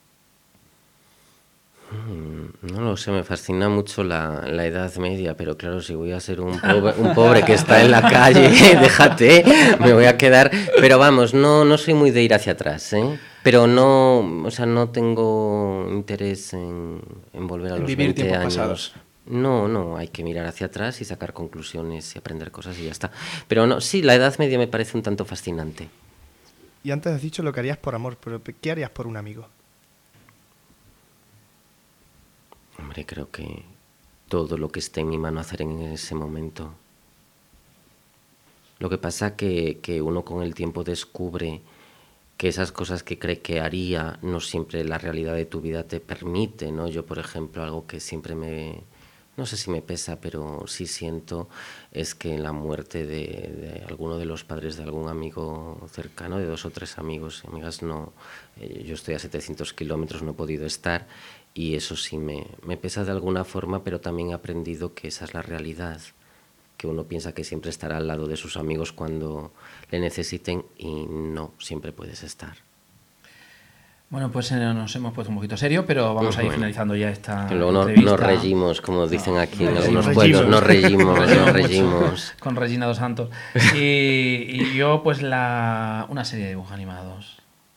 [SPEAKER 4] No lo sé, me fascina mucho la, la Edad Media, pero claro, si voy a ser un pobre, un pobre que está en la calle, déjate, me voy a quedar. Pero vamos, no, no soy muy de ir hacia atrás, ¿eh? Pero no, o sea, no tengo interés en, en volver a
[SPEAKER 3] En
[SPEAKER 4] los
[SPEAKER 3] vivir
[SPEAKER 4] veinte
[SPEAKER 3] tiempos
[SPEAKER 4] años.
[SPEAKER 3] pasados.
[SPEAKER 4] No, no, hay que mirar hacia atrás y sacar conclusiones y aprender cosas y ya está. Pero no, sí, la Edad Media me parece un tanto fascinante.
[SPEAKER 2] Y antes has dicho lo que harías por amor, pero ¿qué harías por un amigo?
[SPEAKER 4] Hombre, creo que todo lo que esté en mi mano hacer en ese momento. Lo que pasa que, que uno con el tiempo descubre que esas cosas que cree que haría no siempre la realidad de tu vida te permite, ¿no? Yo, por ejemplo, algo que siempre me... no sé si me pesa, pero sí siento, es que la muerte de, de alguno de los padres de algún amigo cercano, de dos o tres amigos y amigas, no... eh, yo estoy a setecientos kilómetros, no he podido estar, y eso sí me, me pesa de alguna forma, pero también he aprendido que esa es la realidad, que uno piensa que siempre estará al lado de sus amigos cuando le necesiten, y no siempre puedes estar.
[SPEAKER 1] Bueno, pues eh, nos hemos puesto un poquito serio, pero vamos a ir
[SPEAKER 4] Bueno,
[SPEAKER 1] finalizando ya esta
[SPEAKER 4] que luego no,
[SPEAKER 1] entrevista.
[SPEAKER 4] nos regimos, como dicen aquí en
[SPEAKER 1] regimos.
[SPEAKER 4] algunos
[SPEAKER 2] Regimos.
[SPEAKER 4] pueblos, nos regimos,
[SPEAKER 1] Nos
[SPEAKER 4] nos
[SPEAKER 1] mucho
[SPEAKER 4] regimos.
[SPEAKER 1] con Regina dos Santos. Y, y yo, pues, la una serie de dibujos animados.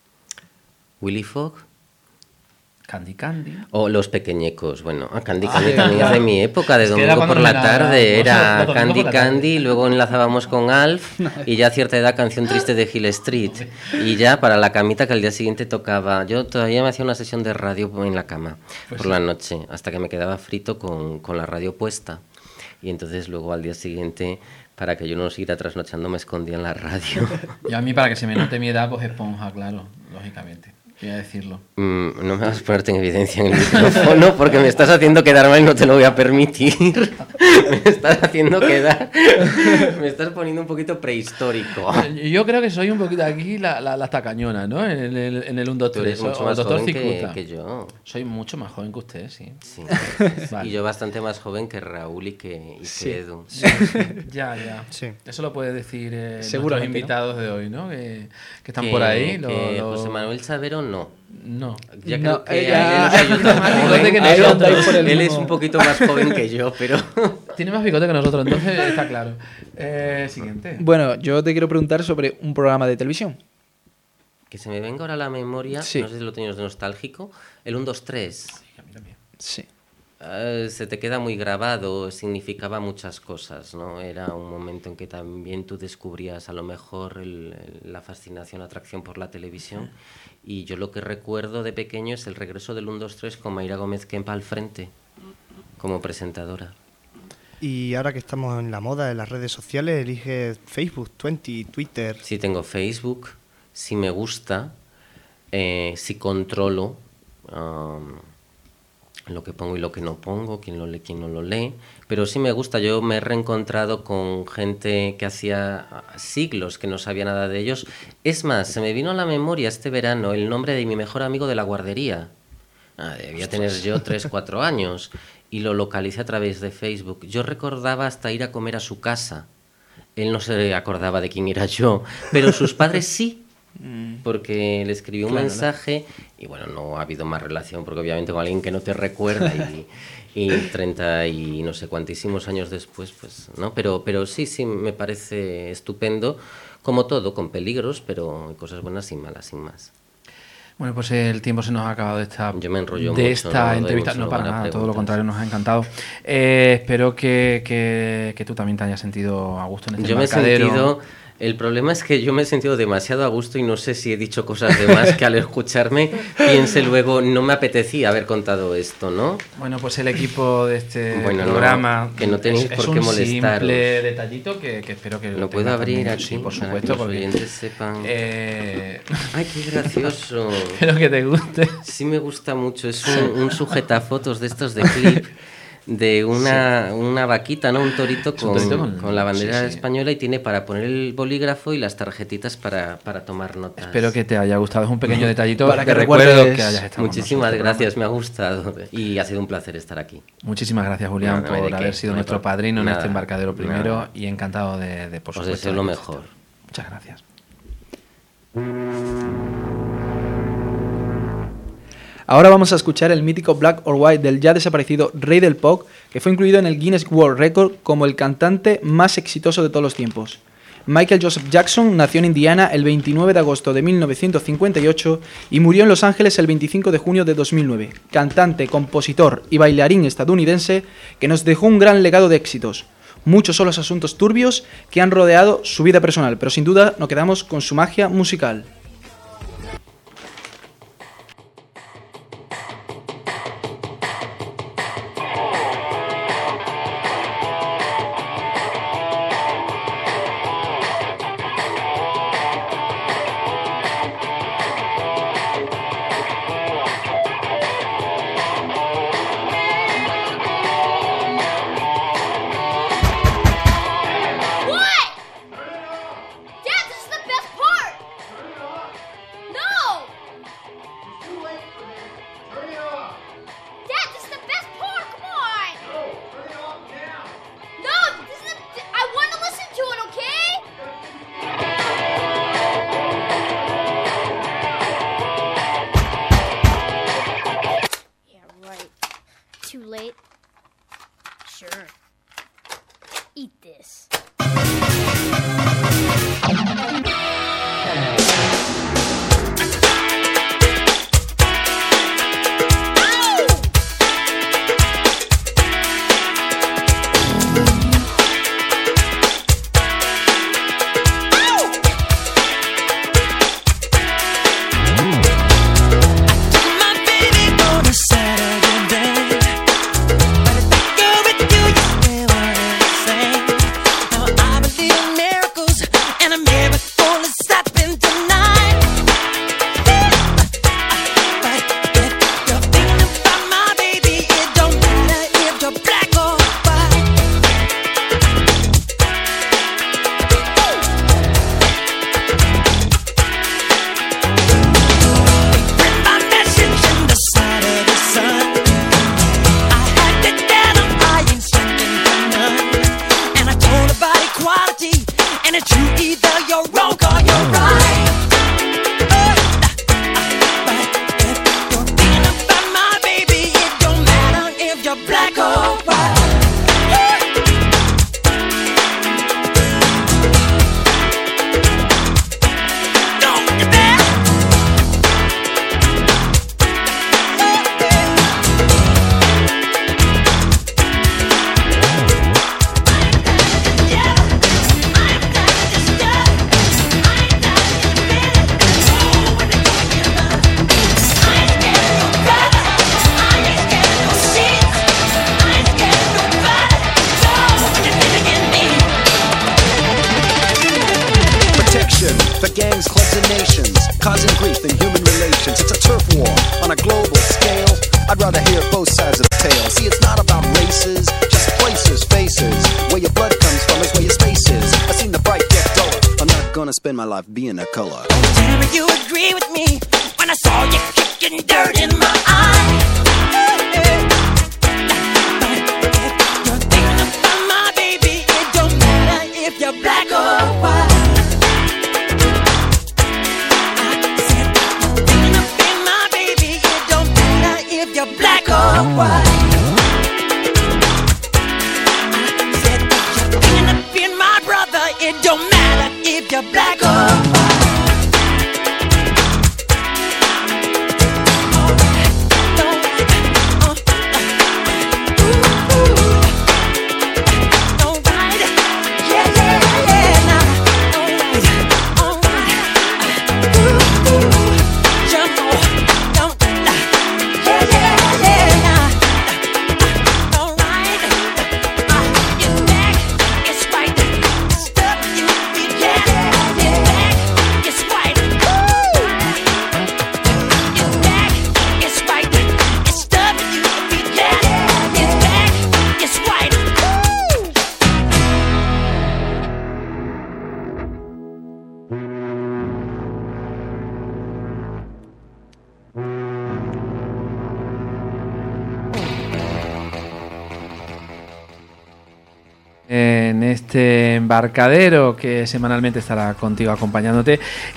[SPEAKER 4] Willy Fogg
[SPEAKER 1] Candy Candy.
[SPEAKER 4] o Los Pequeñecos. Bueno, ah, Candy Candy también es de mi época, de
[SPEAKER 1] Es que era
[SPEAKER 4] domingo
[SPEAKER 1] cuando
[SPEAKER 4] por la
[SPEAKER 1] me la-
[SPEAKER 4] tarde,
[SPEAKER 1] los-
[SPEAKER 4] era
[SPEAKER 1] los domingos
[SPEAKER 4] Candy
[SPEAKER 1] por la tarde.
[SPEAKER 4] Candy, luego enlazábamos con Alf y ya a cierta edad Canción Triste de Hill Street. Y ya para la camita que al día siguiente tocaba. Yo todavía me hacía una sesión de radio en la cama
[SPEAKER 1] Pues
[SPEAKER 4] por
[SPEAKER 1] sí.
[SPEAKER 4] la noche, hasta que me quedaba frito con, con la radio puesta. Y entonces luego al día siguiente, para que yo no siguiera trasnochando, me escondía en la radio.
[SPEAKER 1] Y a mí, para que se me note mi edad, pues Esponja, claro, lógicamente. Voy a decirlo.
[SPEAKER 4] Mm, no me vas a ponerte en evidencia en el micrófono porque me estás haciendo quedar mal y no te lo voy a permitir. Me estás haciendo quedar... Me estás poniendo un poquito prehistórico.
[SPEAKER 1] Yo creo que soy un poquito aquí la, la, la tacañona, ¿no? En el, en el uno, dos,
[SPEAKER 4] Tú eres
[SPEAKER 1] tres.
[SPEAKER 4] mucho
[SPEAKER 1] o
[SPEAKER 4] más
[SPEAKER 1] el doctor
[SPEAKER 4] joven que,
[SPEAKER 1] Cicuta.
[SPEAKER 4] que yo.
[SPEAKER 1] Soy mucho más joven que usted, sí.
[SPEAKER 4] Sí.
[SPEAKER 1] Vale.
[SPEAKER 4] Y yo bastante más joven que Raúl y que, y que
[SPEAKER 3] Sí.
[SPEAKER 4] Edu.
[SPEAKER 1] Ya, ya.
[SPEAKER 2] Sí.
[SPEAKER 1] Eso lo puede decir eh, nuestros
[SPEAKER 3] Seguramente,
[SPEAKER 1] invitados de hoy, ¿no? Que, que están
[SPEAKER 4] Que-
[SPEAKER 1] por ahí. lo-
[SPEAKER 4] que
[SPEAKER 1] lo-
[SPEAKER 4] José Manuel Savero no.
[SPEAKER 1] No.
[SPEAKER 4] Ya
[SPEAKER 3] No,
[SPEAKER 4] creo que
[SPEAKER 3] ella-
[SPEAKER 4] a él le ayuda más
[SPEAKER 1] Ahí
[SPEAKER 4] joven.
[SPEAKER 1] que
[SPEAKER 4] A él-
[SPEAKER 1] nosotros.
[SPEAKER 3] Ahí por el
[SPEAKER 4] Él es
[SPEAKER 3] mismo-
[SPEAKER 4] un poquito más joven que yo, pero...
[SPEAKER 1] Tiene más bigote que nosotros, entonces está claro. Eh, siguiente.
[SPEAKER 3] Bueno, yo te quiero preguntar sobre un programa de televisión.
[SPEAKER 4] Que se me venga ahora a la memoria,
[SPEAKER 3] Sí.
[SPEAKER 4] no sé si lo tenías de nostálgico, el uno, dos, tres.
[SPEAKER 1] A mí también.
[SPEAKER 3] Sí.
[SPEAKER 4] Eh, se te queda muy grabado, significaba muchas cosas, ¿no? Era un momento en que también tú descubrías a lo mejor el- el- la fascinación, atracción por la televisión, y yo lo que recuerdo de pequeño es el regreso del uno, dos, tres con Mayra Gómez Kempa al frente, como presentadora.
[SPEAKER 2] Y ahora que estamos en la moda de las redes sociales, elige Facebook, Twenty, Twitter.
[SPEAKER 4] Sí tengo Facebook, sí me gusta, eh, si controlo um, lo que pongo y lo que no pongo, quién lo lee, quién no lo lee, pero sí me gusta. Yo me he reencontrado con gente que hacía siglos que no sabía nada de ellos. Es más, se me vino a la memoria este verano el nombre de mi mejor amigo de la guardería. Ah, debía tener yo tres, cuatro años y lo localicé a través de Facebook. Yo recordaba hasta ir a comer a su casa. Él no se acordaba de quién era yo, pero sus padres sí, porque le escribí un
[SPEAKER 3] Claro,
[SPEAKER 4] mensaje y bueno, no ha habido más relación, porque obviamente con alguien que no te recuerda y, y treinta y no sé cuantísimos años después, pues no, pero, pero sí, sí, me parece estupendo, como todo, con peligros, pero cosas buenas y malas, sin más.
[SPEAKER 1] Bueno, pues el tiempo se nos ha acabado de esta,
[SPEAKER 4] Yo me enrollo
[SPEAKER 1] de
[SPEAKER 4] mucho,
[SPEAKER 1] esta
[SPEAKER 4] no doy
[SPEAKER 1] entrevista.
[SPEAKER 4] mucho
[SPEAKER 1] No, para
[SPEAKER 4] lugar a
[SPEAKER 1] nada, todo lo
[SPEAKER 4] preguntas.
[SPEAKER 1] contrario, nos ha encantado. Eh, espero que, que, que tú también te hayas sentido a gusto en este
[SPEAKER 4] Yo me he
[SPEAKER 1] embarcadero.
[SPEAKER 4] sentido... El problema es que yo me he sentido demasiado a gusto y no sé si he dicho cosas de más que al escucharme piense luego, no me apetecía haber contado esto, ¿no?
[SPEAKER 1] Bueno, pues el equipo de este
[SPEAKER 4] Bueno, no,
[SPEAKER 1] programa...
[SPEAKER 4] que no tenéis
[SPEAKER 1] es,
[SPEAKER 4] por
[SPEAKER 1] es
[SPEAKER 4] qué
[SPEAKER 1] un
[SPEAKER 4] molestaros.
[SPEAKER 1] simple detallito que, que espero que...
[SPEAKER 4] Lo
[SPEAKER 1] tenga
[SPEAKER 4] puedo abrir
[SPEAKER 1] también.
[SPEAKER 4] aquí
[SPEAKER 1] Sí, por
[SPEAKER 4] para
[SPEAKER 1] supuesto,
[SPEAKER 4] que los
[SPEAKER 1] porque...
[SPEAKER 4] oyentes sepan.
[SPEAKER 1] Eh...
[SPEAKER 4] Ay, qué gracioso.
[SPEAKER 1] Espero que te guste.
[SPEAKER 4] Sí me gusta mucho, es un, un sujetafotos de estos de clip, de una, sí. una vaquita, ¿no? Un torito con, un torito con, con la bandera sí, sí. española y tiene para poner el bolígrafo y las tarjetitas para, para tomar notas.
[SPEAKER 1] Espero que te haya gustado, es un pequeño detallito
[SPEAKER 3] para que
[SPEAKER 1] de recuerdo que hayas estado
[SPEAKER 4] Muchísimas gracias, me ha gustado y ha sido un placer estar aquí.
[SPEAKER 1] Muchísimas gracias, Julián, no, no por haber sido no nuestro padrino nada, en este embarcadero primero nada. Y encantado de, de por supuesto.
[SPEAKER 4] Os deseo lo mejor.
[SPEAKER 1] Muchas gracias.
[SPEAKER 3] Ahora vamos a escuchar el mítico Black or White del ya desaparecido Rey del Pop, que fue incluido en el Guinness World Record como el cantante más exitoso de todos los tiempos. Michael Joseph Jackson nació en Indiana el veintinueve de agosto de mil novecientos cincuenta y ocho y murió en Los Ángeles el veinticinco de junio de dos mil nueve. Cantante, compositor y bailarín estadounidense que nos dejó un gran legado de éxitos. Muchos son los asuntos turbios que han rodeado su vida personal, pero sin duda nos quedamos con su magia musical.
[SPEAKER 6] Dad, this is the best part! for gangs, clubs, and nations, causing grief in human relations. It's a turf war on a global scale. I'd rather hear both sides of the tale. See, it's not about races, just places, faces. Where your blood comes from is where your space is. I've seen the bright get duller. I'm not gonna spend my life being a color.
[SPEAKER 5] Tell me you agree with me when I saw you kicking dirt in my eye. You're thinking about my baby. It don't matter if you're black or white. I said you're thinking about my baby. It don't matter if you're black or white. I said you're thinking about my brother. It don't matter if you're black or white.
[SPEAKER 1] En este embarcadero que semanalmente estará contigo acompañándote,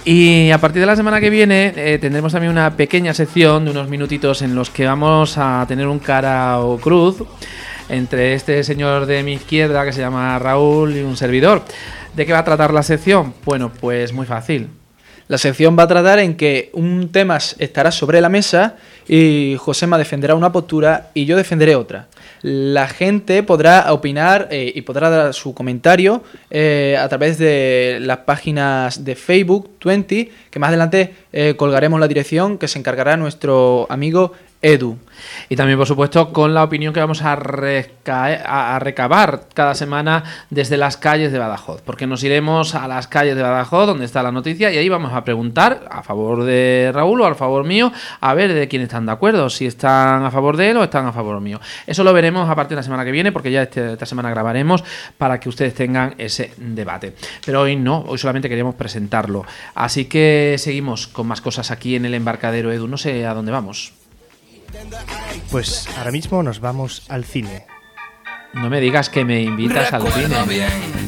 [SPEAKER 1] y a partir de la semana que viene eh, tendremos también una pequeña sección de unos minutitos en los que vamos a tener un cara o cruz entre este señor de mi izquierda que se llama Raúl y un servidor. ¿De qué va a tratar la sección? Bueno, pues muy fácil.
[SPEAKER 3] La sección va a tratar en que un tema estará sobre la mesa y Josema defenderá una postura y yo defenderé otra. La gente podrá opinar eh, y podrá dar su comentario eh, a través de las páginas de Facebook, veinte, que más adelante eh, colgaremos la dirección que se encargará nuestro amigo Edu.
[SPEAKER 1] Y también, por supuesto, con la opinión que vamos a, reca- a recabar cada semana desde las calles de Badajoz, porque nos iremos a las calles de Badajoz donde está la noticia y ahí vamos a preguntar a favor de Raúl o a favor mío, a ver de quién están de acuerdo, si están a favor de él o están a favor mío. Eso lo veremos a partir de la semana que viene, porque ya este, esta semana grabaremos para que ustedes tengan ese debate. Pero hoy no, hoy solamente queríamos presentarlo. Así que seguimos con más cosas aquí en el embarcadero, Edu. No sé a dónde vamos.
[SPEAKER 2] Pues ahora mismo nos vamos al cine.
[SPEAKER 1] No me digas que me invitas al cine.
[SPEAKER 5] Bien,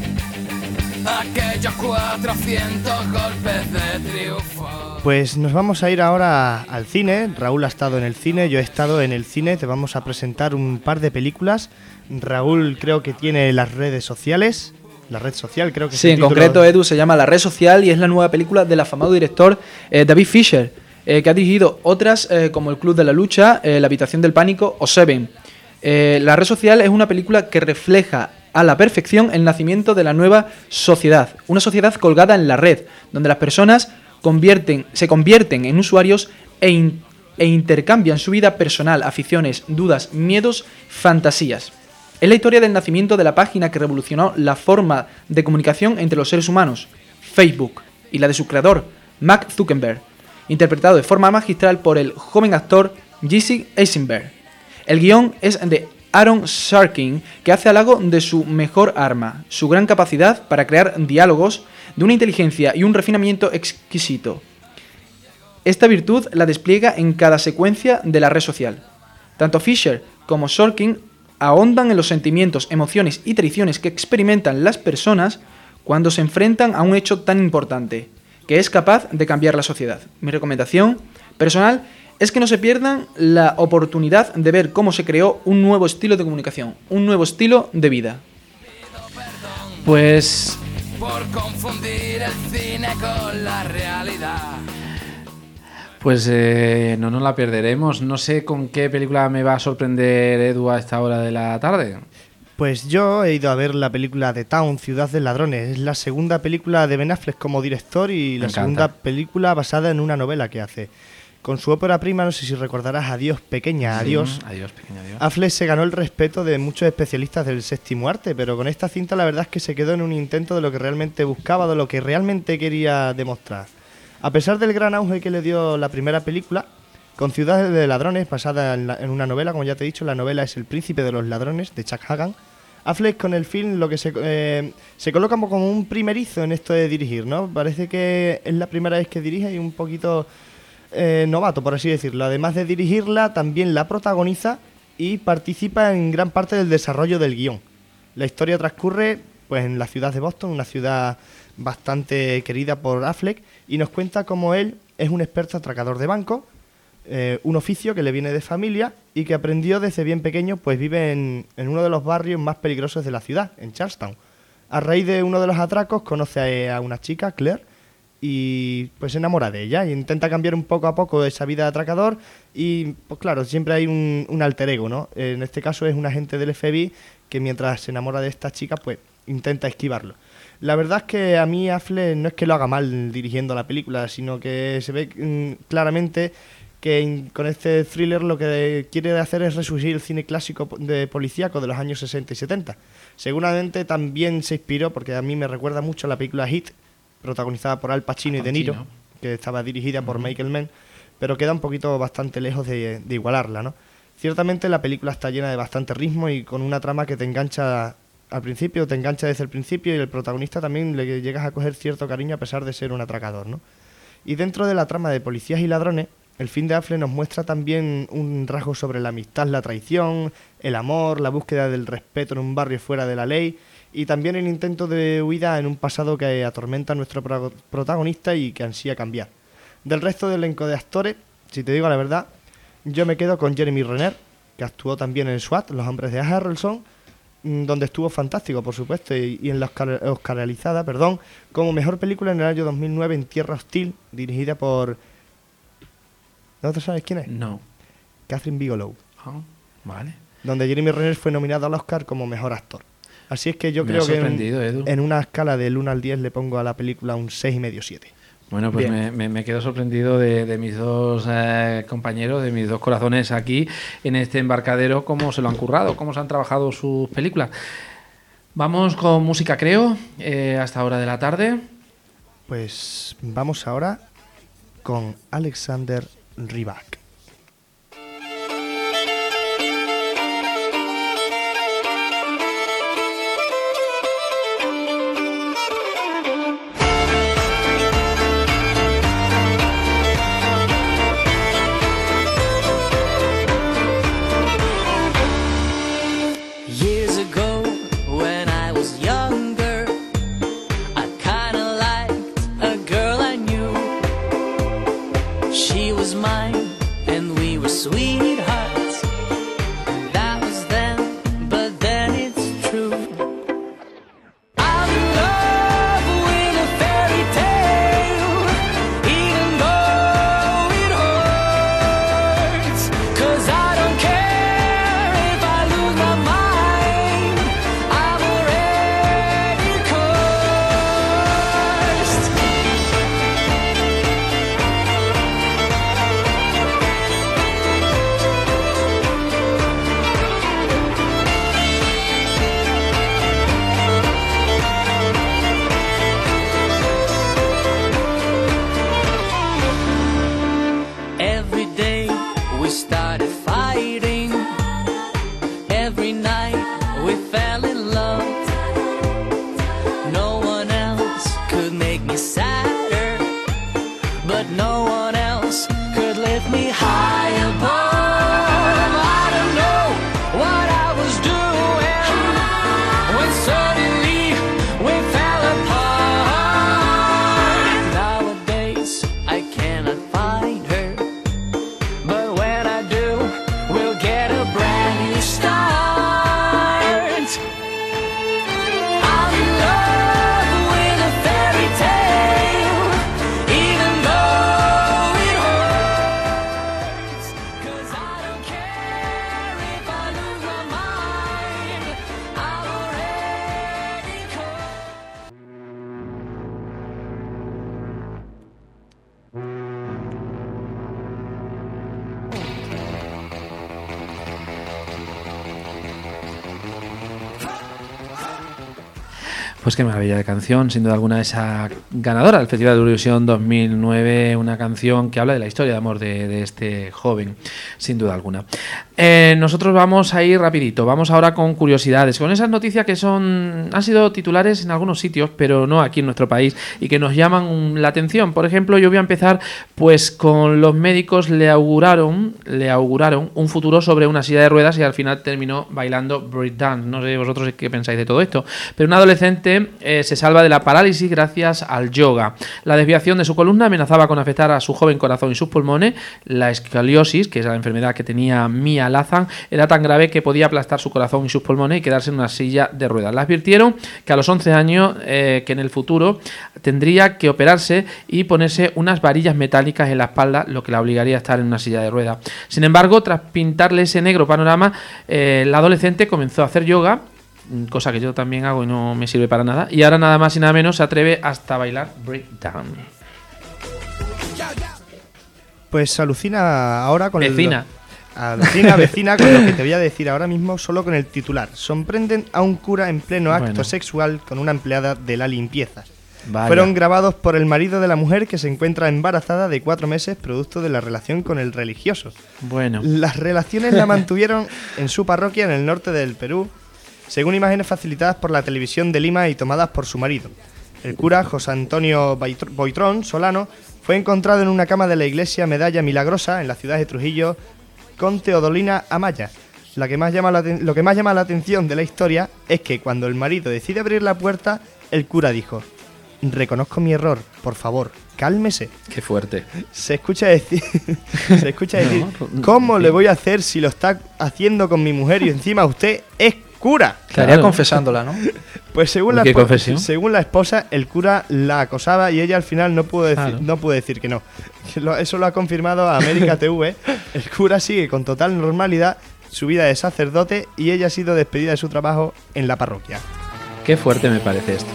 [SPEAKER 5] aquellos cuatrocientos golpes de triunfo.
[SPEAKER 2] Pues nos vamos a ir ahora al cine. Raúl ha estado en el cine, yo he estado en el cine. Te vamos a presentar un par de películas. Raúl creo que tiene las redes sociales. La red social creo que
[SPEAKER 3] sí,
[SPEAKER 2] es el
[SPEAKER 3] en
[SPEAKER 2] título.
[SPEAKER 3] concreto, Edu, se llama La Red Social y es la nueva película del afamado director eh, David Fincher. Eh, que ha dirigido otras eh, como El Club de la Lucha, eh, La Habitación del Pánico o Seven. Eh, la Red Social es una película que refleja a la perfección el nacimiento de la nueva sociedad, una sociedad colgada en la red, donde las personas convierten, se convierten en usuarios e, in, e intercambian su vida personal, aficiones, dudas, miedos, fantasías. Es la historia del nacimiento de la página que revolucionó la forma de comunicación entre los seres humanos, Facebook, y la de su creador, Mark Zuckerberg, interpretado de forma magistral por el joven actor Jesse Eisenberg. El guión es de Aaron Sorkin, que hace halago de su mejor arma, su gran capacidad para crear diálogos de una inteligencia y un refinamiento exquisito. Esta virtud la despliega en cada secuencia de la red social. Tanto Fisher como Sorkin ahondan en los sentimientos, emociones y traiciones que experimentan las personas cuando se enfrentan a un hecho tan importante, que es capaz de cambiar la sociedad. Mi recomendación personal es que no se pierdan la oportunidad de ver cómo se creó un nuevo estilo de comunicación, un nuevo estilo de vida.
[SPEAKER 1] Pues
[SPEAKER 5] por confundir el cine con la realidad.
[SPEAKER 1] Pues eh, no nos la perderemos. No sé con qué película me va a sorprender Edu a esta hora de la tarde.
[SPEAKER 2] Pues yo he ido a ver la película The Town, Ciudad de Ladrones. Es la segunda película de Ben Affleck como director y la segunda película basada en una novela que hace. Con su ópera prima, no sé si recordarás, Adiós, pequeña, adiós.
[SPEAKER 1] Mm, adiós, pequeña, adiós.
[SPEAKER 2] Affleck se ganó el respeto de muchos especialistas del séptimo arte, pero con esta cinta la verdad es que se quedó en un intento de lo que realmente buscaba, de lo que realmente quería demostrar. A pesar del gran auge que le dio la primera película, con Ciudades de Ladrones, basada en, la, en una novela, como ya te he dicho, la novela es El Príncipe de los Ladrones, de Chuck Hagan, Affleck con el film lo que se, eh, se coloca como un primerizo en esto de dirigir, ¿no? Parece que es la primera vez que dirige y un poquito... Eh, novato, por así decirlo. Además de dirigirla, también la protagoniza y participa en gran parte del desarrollo del guión. La historia transcurre pues en la ciudad de Boston, una ciudad bastante querida por Affleck, y nos cuenta cómo él es un experto atracador de banco, eh, un oficio que le viene de familia y que aprendió desde bien pequeño, pues vive en, en uno de los barrios más peligrosos de la ciudad, en Charlestown. A raíz de uno de los atracos conoce a una chica, Claire, y pues se enamora de ella e intenta cambiar un poco a poco esa vida de atracador y pues claro, siempre hay un, un alter ego, ¿no? En este caso es un agente del F B I que mientras se enamora de esta chica pues intenta esquivarlo. La verdad es que a mí Affleck no es que lo haga mal dirigiendo la película, sino que se ve mm, claramente que in, con este thriller lo que quiere hacer es resurgir el cine clásico de policíaco de los años sesenta y setenta. Seguramente también se inspiró, porque a mí me recuerda mucho a la película Hit, protagonizada por Al Pacino y De Niro, que estaba dirigida por uh-huh. Michael Mann, pero queda un poquito bastante lejos de, de igualarla, ¿no? Ciertamente la película está llena de bastante ritmo y con una trama que te engancha al principio, te engancha desde el principio, y el protagonista también le llegas a coger cierto cariño a pesar de ser un atracador, ¿no? Y dentro de la trama de Policías y Ladrones, el film de Affleck nos muestra también un rasgo sobre la amistad, la traición, el amor, la búsqueda del respeto en un barrio fuera de la ley, y también el intento de huida en un pasado que atormenta a nuestro pro- protagonista y que ansía cambiar. Del resto del elenco de actores, si te digo la verdad, yo me quedo con Jeremy Renner, que actuó también en SWAT, Los Hombres de Harrelson, donde estuvo fantástico, por supuesto, y, y en la Oscar, Oscarizada, perdón, como mejor película en el año dos mil nueve, En Tierra Hostil, dirigida por... ¿No te sabes quién es?
[SPEAKER 1] No.
[SPEAKER 2] Catherine Bigelow.
[SPEAKER 1] Oh, vale.
[SPEAKER 2] Donde Jeremy Renner fue nominado al Oscar como mejor actor. Así es que yo
[SPEAKER 1] Me
[SPEAKER 2] creo
[SPEAKER 1] ha
[SPEAKER 2] que
[SPEAKER 1] sorprendido,
[SPEAKER 2] en,
[SPEAKER 1] Edu.
[SPEAKER 2] en una escala del uno al diez le pongo a la película un seis y medio, siete.
[SPEAKER 1] Bueno, pues me, me, me quedo sorprendido de, de mis dos eh, compañeros, de mis dos corazones aquí en este embarcadero, cómo se lo han currado, cómo se han trabajado sus películas. Vamos con música, creo, eh, hasta hora de la tarde.
[SPEAKER 2] Pues vamos ahora con Alexander Rybak.
[SPEAKER 5] Years ago, when I was younger, I kinda liked a girl I knew. She was mine,
[SPEAKER 1] Pues qué maravilla de canción, sin duda alguna esa ganadora del Festival de Eurovisión dos mil nueve, una canción que habla de la historia de amor de, de este joven, sin duda alguna. Eh, nosotros vamos a ir rapidito, vamos ahora con curiosidades, con esas noticias que son han sido titulares en algunos sitios, pero no aquí en nuestro país, y que nos llaman la atención. Por ejemplo, yo voy a empezar pues con los médicos le auguraron, le auguraron un futuro sobre una silla de ruedas y al final terminó bailando breakdance. No sé vosotros qué pensáis de todo esto, pero un adolescente Eh, se salva de la parálisis gracias al yoga. La desviación de su columna amenazaba con afectar a su joven corazón y sus pulmones. La escoliosis, que es la enfermedad que tenía Mia Lazan, era tan grave que podía aplastar su corazón y sus pulmones y quedarse en una silla de ruedas. Le advirtieron que a los once años eh, que en el futuro tendría que operarse y ponerse unas varillas metálicas en la espalda, lo que la obligaría a estar en una silla de ruedas. Sin embargo, tras pintarle ese negro panorama, eh, la adolescente comenzó a hacer yoga, cosa que yo también hago y no me sirve para nada, y ahora nada más y nada menos se atreve hasta bailar breakdown.
[SPEAKER 2] Pues alucina ahora con
[SPEAKER 1] vecina.
[SPEAKER 2] el... Alucina, vecina, con lo que te voy a decir ahora mismo solo con el titular. Sorprenden a un cura en pleno acto
[SPEAKER 1] Bueno.
[SPEAKER 2] sexual con una empleada de la limpieza.
[SPEAKER 1] Vaya.
[SPEAKER 2] Fueron grabados por el marido de la mujer que se encuentra embarazada de cuatro meses producto de la relación con el religioso.
[SPEAKER 1] Bueno.
[SPEAKER 2] Las relaciones la mantuvieron en su parroquia en el norte del Perú, según imágenes facilitadas por la televisión de Lima y tomadas por su marido. El cura José Antonio Boitrón Solano fue encontrado en una cama de la iglesia Medalla Milagrosa en la ciudad de Trujillo con Teodolina Amaya. La que más llama la, lo que más llama la atención de la historia es que cuando el marido decide abrir la puerta, el cura dijo: reconozco mi error, por favor, cálmese.
[SPEAKER 1] Qué fuerte.
[SPEAKER 2] Se escucha decir, se escucha decir,
[SPEAKER 1] No,
[SPEAKER 2] ¿cómo le voy a hacer si lo está haciendo con mi mujer y encima usted es cura?
[SPEAKER 3] Estaría
[SPEAKER 1] Claro.
[SPEAKER 3] confesándola, ¿no?
[SPEAKER 2] Pues según
[SPEAKER 1] ¿Y
[SPEAKER 2] la,
[SPEAKER 1] qué
[SPEAKER 2] espo-
[SPEAKER 1] confesión?
[SPEAKER 2] según la esposa, el cura la acosaba y ella al final no pudo decir,
[SPEAKER 1] Claro.
[SPEAKER 2] no pudo decir que no. Lo- Eso lo ha confirmado a América T V. El cura sigue con total normalidad su vida de sacerdote y ella ha sido despedida de su trabajo en la parroquia.
[SPEAKER 1] Qué fuerte me parece esto.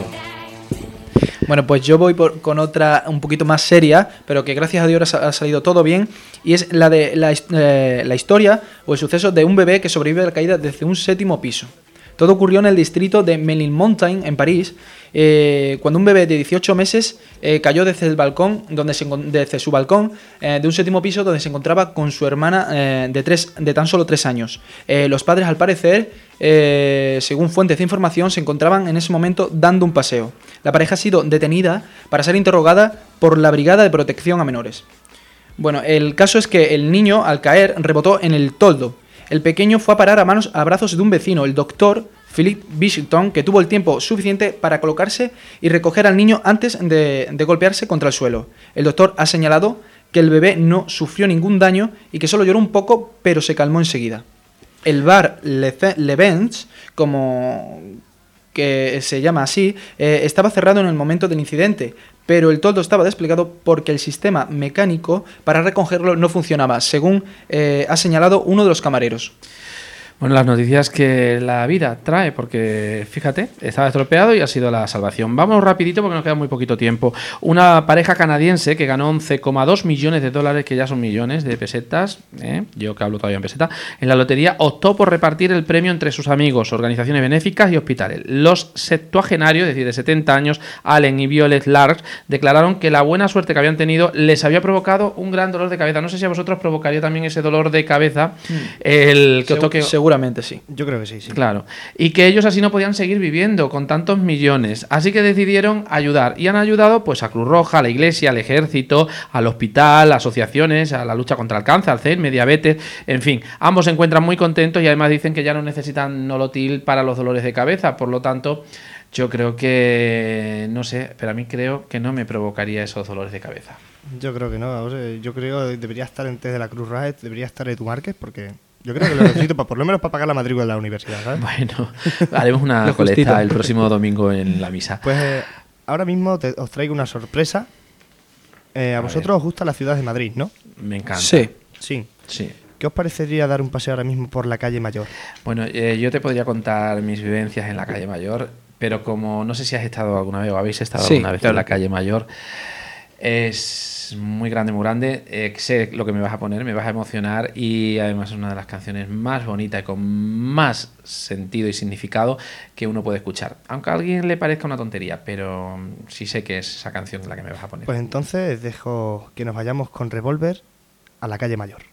[SPEAKER 3] Bueno, pues yo voy por- con otra un poquito más seria, pero que gracias a Dios ha, ha salido todo bien, y es la de la, his- eh, la historia o el suceso de un bebé que sobrevive a la caída desde un séptimo piso. Todo ocurrió en el distrito de Ménilmontagne, en París, eh, cuando un bebé de dieciocho meses eh, cayó desde el balcón, donde se, encon- desde su balcón eh, de un séptimo piso donde se encontraba con su hermana eh, de, tres, de tan solo tres años. Eh, los padres, al parecer, eh, según fuentes de información, se encontraban en ese momento dando un paseo. La pareja ha sido detenida para ser interrogada por la Brigada de Protección a Menores. Bueno, el caso es que el niño, al caer, rebotó en el toldo. El pequeño fue a parar a manos a brazos de un vecino, el doctor Philippe Bishton, que tuvo el tiempo suficiente para colocarse y recoger al niño antes de, de golpearse contra el suelo. El doctor ha señalado que el bebé no sufrió ningún daño y que solo lloró un poco, pero se calmó enseguida. El bar Le, Le Benz, como que se llama así, eh, estaba cerrado en el momento del incidente, pero el toldo estaba desplegado porque el sistema mecánico para recogerlo no funcionaba, según eh, ha señalado uno de los camareros.
[SPEAKER 1] Bueno, las noticias que la vida trae, porque fíjate, estaba estropeado y ha sido la salvación. Vamos rapidito porque nos queda muy poquito tiempo. Una pareja canadiense que ganó once coma dos millones de dólares, que ya son millones de pesetas, ¿eh? Yo que hablo todavía en peseta, en la lotería optó por repartir el premio entre sus amigos, organizaciones benéficas y hospitales. Los septuagenarios, es decir, de setenta años, Allen y Violet Large, declararon que la buena suerte que habían tenido les había provocado un gran dolor de cabeza. No sé si a vosotros provocaría también ese dolor de cabeza el que os toque...
[SPEAKER 3] Seguramente sí.
[SPEAKER 2] Yo creo que sí, sí.
[SPEAKER 1] Claro, y que ellos así no podían seguir viviendo con tantos millones, así que decidieron ayudar y han ayudado pues a Cruz Roja, a la Iglesia, al Ejército, al hospital, a asociaciones, a la lucha contra el cáncer, Alzheimer, diabetes, en fin, ambos se encuentran muy contentos y además dicen que ya no necesitan Nolotil para los dolores de cabeza, por lo tanto yo creo que, no sé, pero a mí creo que no me provocaría esos dolores de cabeza.
[SPEAKER 2] Yo creo que no. O sea, yo creo que debería estar antes de la Cruz Roja, debería estar Edu Márquez, porque yo creo que lo necesito para, por lo menos para pagar la matrícula de la universidad, ¿sabes?
[SPEAKER 1] Bueno, haremos una
[SPEAKER 3] Lo justito.
[SPEAKER 1] colecta el próximo domingo en la misa.
[SPEAKER 2] Pues eh, ahora mismo te- os traigo una sorpresa. Eh, a,
[SPEAKER 1] A
[SPEAKER 2] vosotros os gusta la ciudad de Madrid, ¿no?
[SPEAKER 1] Me encanta.
[SPEAKER 3] Sí.
[SPEAKER 2] Sí.
[SPEAKER 1] Sí.
[SPEAKER 2] ¿Qué os parecería dar un paseo ahora mismo por la calle Mayor?
[SPEAKER 1] Bueno, eh, yo te podría contar mis vivencias en la calle Mayor, pero como no sé si has estado alguna vez o habéis estado
[SPEAKER 3] Sí,
[SPEAKER 1] alguna vez
[SPEAKER 3] claro.
[SPEAKER 1] en la calle Mayor, Es muy grande, muy grande. Eh, sé lo que me vas a poner, me vas a emocionar y además es una de las canciones más bonitas y con más sentido y significado que uno puede escuchar. Aunque a alguien le parezca una tontería, pero sí sé que es esa canción la que me vas a poner.
[SPEAKER 2] Pues entonces dejo que nos vayamos con Revolver a la calle Mayor.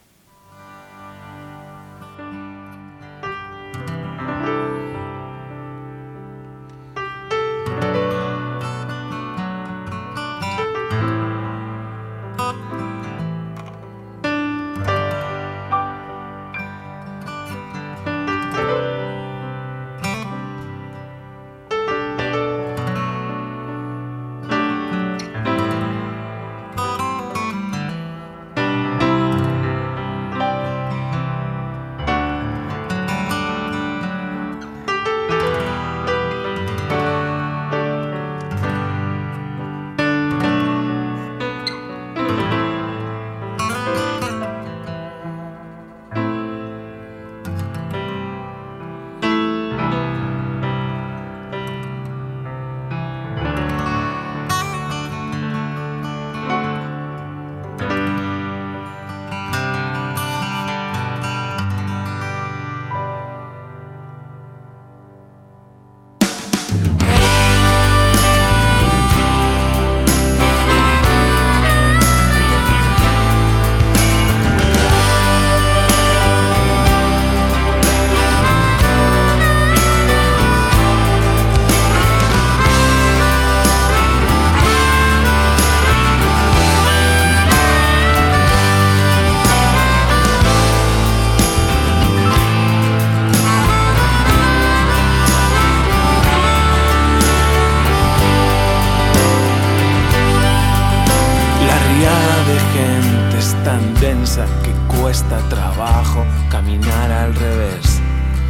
[SPEAKER 7] Que cuesta trabajo caminar al revés.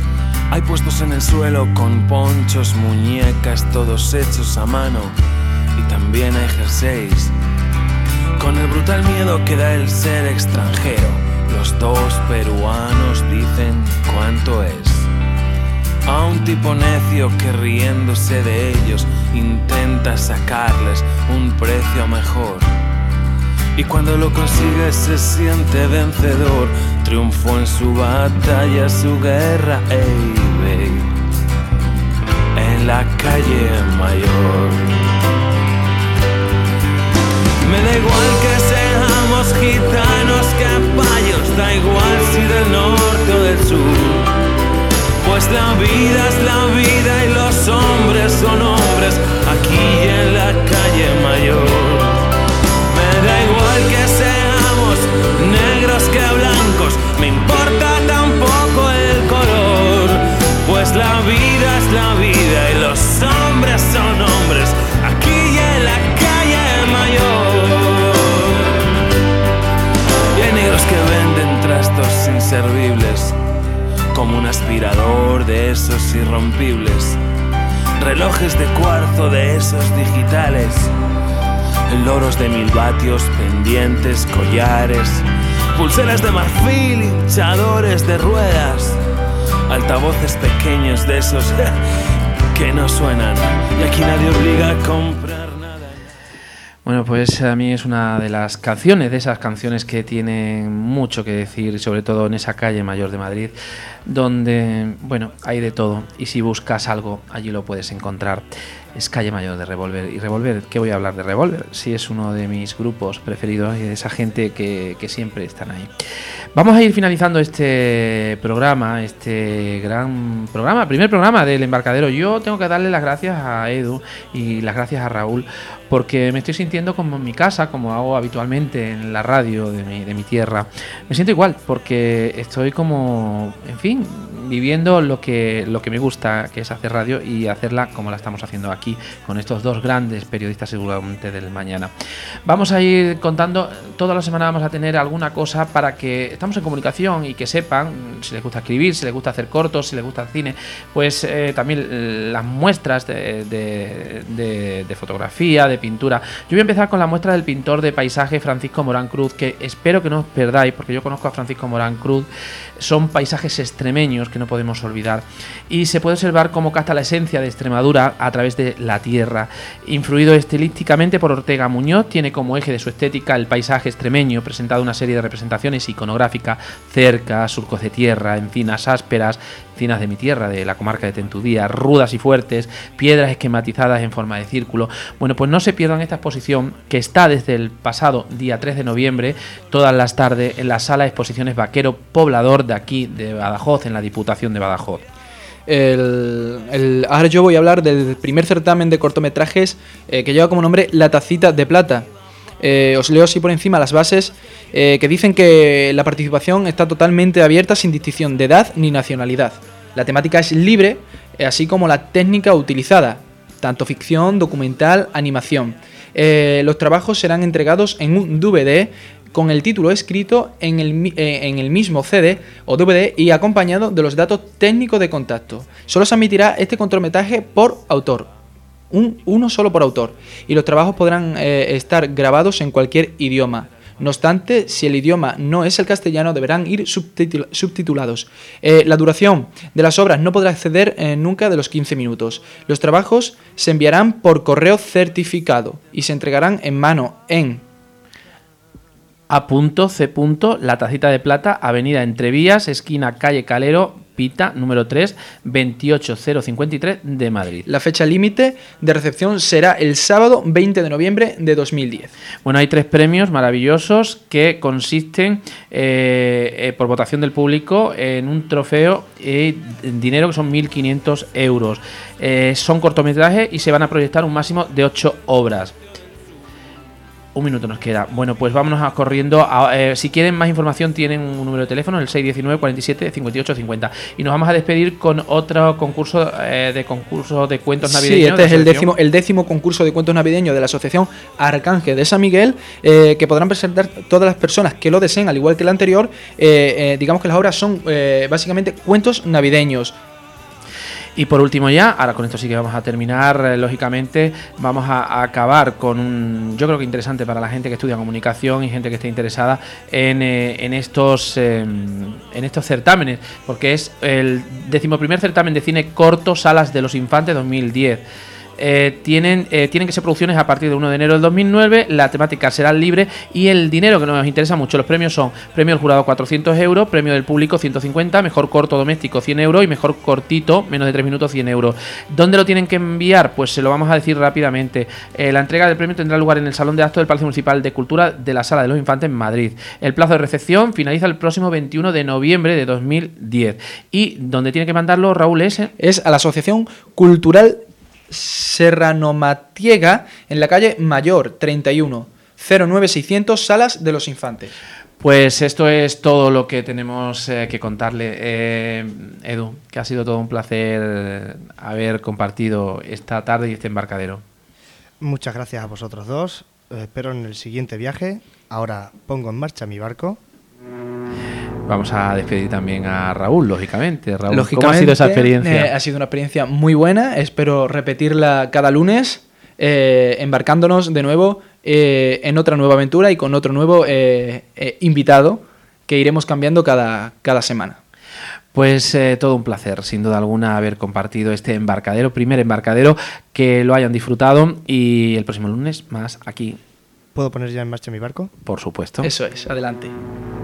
[SPEAKER 7] Hay puestos en el suelo con ponchos, muñecas, todos hechos a mano. Y también hay jerseys con el brutal miedo que da el ser extranjero. Los dos peruanos dicen cuánto es. A un tipo necio que riéndose de ellos intenta sacarles un precio mejor. Y cuando lo consigue se siente vencedor. Triunfó en su batalla, su guerra, ey, babe, en la calle Mayor. Me da igual que seamos gitanos, capayos, da igual si del norte o del sur. Pues la vida es la vida y los hombres son hombres aquí en la calle Mayor. Me da igual que seamos negros que blancos, me importa tampoco el color. Pues la vida es la vida y los hombres son hombres aquí en la calle Mayor. Y hay negros que venden trastos inservibles, como un aspirador de esos irrompibles, relojes de cuarzo de esos digitales, loros de mil vatios, pendientes, collares, pulseras de marfil, hinchadores de ruedas, altavoces pequeños de esos que no suenan, y aquí nadie obliga a comprar nada.
[SPEAKER 1] Bueno, pues a mí es una de las canciones, de esas canciones que tienen mucho que decir, sobre todo en esa calle Mayor de Madrid, donde, bueno, hay de todo, y si buscas algo, allí lo puedes encontrar. Es Calle Mayor de Revolver. Y Revolver, ¿qué voy a hablar de Revolver? Sí, es uno de mis grupos preferidos y de esa gente que, que siempre están ahí. Vamos a ir finalizando este programa, este gran programa, primer programa del Embarcadero. Yo tengo que darle las gracias a Edu y las gracias a Raúl, porque me estoy sintiendo como en mi casa, como hago habitualmente en la radio de mi, de mi tierra. Me siento igual, porque estoy como, en fin, viviendo lo que, lo que me gusta, que es hacer radio y hacerla como la estamos haciendo aquí, con estos dos grandes periodistas seguramente del mañana. Vamos a ir contando, toda la semana vamos a tener alguna cosa para que estamos en comunicación y que sepan, si les gusta escribir, si les gusta hacer cortos, si les gusta el cine, pues eh, también las muestras de, de, de, de fotografía, de pintura. Yo voy a empezar con la muestra del pintor de paisaje Francisco Morán Cruz, que espero que no os perdáis, porque yo conozco a Francisco Morán Cruz. Son paisajes extremeños que que no podemos olvidar. Y se puede observar cómo capta la esencia de Extremadura a través de la tierra. Influido estilísticamente por Ortega Muñoz, tiene como eje de su estética el paisaje extremeño, presentado una serie de representaciones iconográficas, cercas, surcos de tierra, encinas ásperas, encinas de mi tierra, de la comarca de Tentudía, rudas y fuertes, piedras esquematizadas en forma de círculo. Bueno, pues no se pierdan esta exposición que está desde el pasado día tres de noviembre, todas las tardes, en la sala de exposiciones Vaquero Poblador de aquí, de Badajoz, en la Diputación de Badajoz.
[SPEAKER 3] El, el, ahora yo voy a hablar del primer certamen de cortometrajes eh, que lleva como nombre La Tacita de Plata. Eh, os leo así por encima las bases eh, que dicen que la participación está totalmente abierta sin distinción de edad ni nacionalidad. La temática es libre, eh, así como la técnica utilizada, tanto ficción, documental, animación. Eh, los trabajos serán entregados en un D V D con el título escrito en el, eh, en el mismo C D o D V D y acompañado de los datos técnicos de contacto. Solo se admitirá este cortometraje por autor. Un, uno solo por autor, y los trabajos podrán eh, estar grabados en cualquier idioma. No obstante, si el idioma no es el castellano, deberán ir subtitul subtitulados. Eh, la duración de las obras no podrá exceder eh, nunca de los quince minutos. Los trabajos se enviarán por correo certificado y se entregarán en mano en
[SPEAKER 1] A C. La Tacita de Plata, Avenida Entrevías, esquina calle Calero, Pita, número tres, veintiocho mil cincuenta y tres de Madrid.
[SPEAKER 3] La fecha límite de recepción será el sábado veinte de noviembre de dos mil diez.
[SPEAKER 1] Bueno, hay tres premios maravillosos que consisten eh, eh, por votación del público en un trofeo y en dinero que son mil quinientos euros. Eh, son cortometrajes y se van a proyectar un máximo de ocho obras. Un minuto nos queda. Bueno, pues vámonos a corriendo. A, eh, si quieren más información, tienen un número de teléfono, el seis uno nueve, cuarenta y siete, cincuenta y ocho cincuenta. Y nos vamos a despedir con otro concurso eh, de concurso de cuentos navideños.
[SPEAKER 3] Sí, este es el décimo, el décimo concurso de cuentos navideños de la Asociación Arcángel de San Miguel, eh, que podrán presentar todas las personas que lo deseen, al igual que el anterior. Eh, eh, digamos que las obras son eh, básicamente cuentos navideños.
[SPEAKER 1] Y por último ya, ahora con esto sí que vamos a terminar, eh, lógicamente vamos a, a acabar con un, yo creo que interesante para la gente que estudia comunicación y gente que esté interesada en, eh, en, estos, eh, en estos certámenes, porque es el decimoprimer certamen de cine corto Salas de los Infantes dos mil diez. Eh, tienen, eh, tienen que ser producciones a partir de uno de enero del dos mil nueve, la temática será libre y el dinero que nos interesa mucho, los premios son premio del jurado cuatrocientos euros, premio del público ciento cincuenta, mejor corto doméstico cien euros y mejor cortito menos de tres minutos cien euros. ¿Dónde lo tienen que enviar? Pues se lo vamos a decir rápidamente. Eh, la entrega del premio tendrá lugar en el Salón de Actos del Palacio Municipal de Cultura de la Sala de los Infantes en Madrid. El plazo de recepción finaliza el próximo veintiuno de noviembre de dos mil diez. Y donde tiene que mandarlo, Raúl, es...
[SPEAKER 3] Es a la Asociación Cultural Serranomatiega, en la calle Mayor treinta y uno, cero nueve seiscientos, Salas de los Infantes.
[SPEAKER 1] Pues esto es todo lo que tenemos eh, que contarle. Eh, Edu, que ha sido todo un placer haber compartido esta tarde y este embarcadero.
[SPEAKER 2] Muchas gracias a vosotros dos. Os espero en el siguiente viaje. Ahora pongo en marcha mi barco.
[SPEAKER 1] Vamos a despedir también a Raúl, lógicamente. Raúl,
[SPEAKER 3] lógicamente,
[SPEAKER 1] ¿cómo ha sido esa experiencia?
[SPEAKER 3] Eh, ha sido una experiencia muy buena. Espero repetirla cada lunes, eh, embarcándonos de nuevo eh, en otra nueva aventura y con otro nuevo eh, eh, invitado que iremos cambiando cada, cada semana.
[SPEAKER 1] Pues eh, todo un placer, sin duda alguna, haber compartido este embarcadero, primer embarcadero, que lo hayan disfrutado y el próximo lunes más aquí.
[SPEAKER 2] ¿Puedo poner ya en marcha mi barco?
[SPEAKER 1] Por supuesto.
[SPEAKER 3] Eso es, adelante.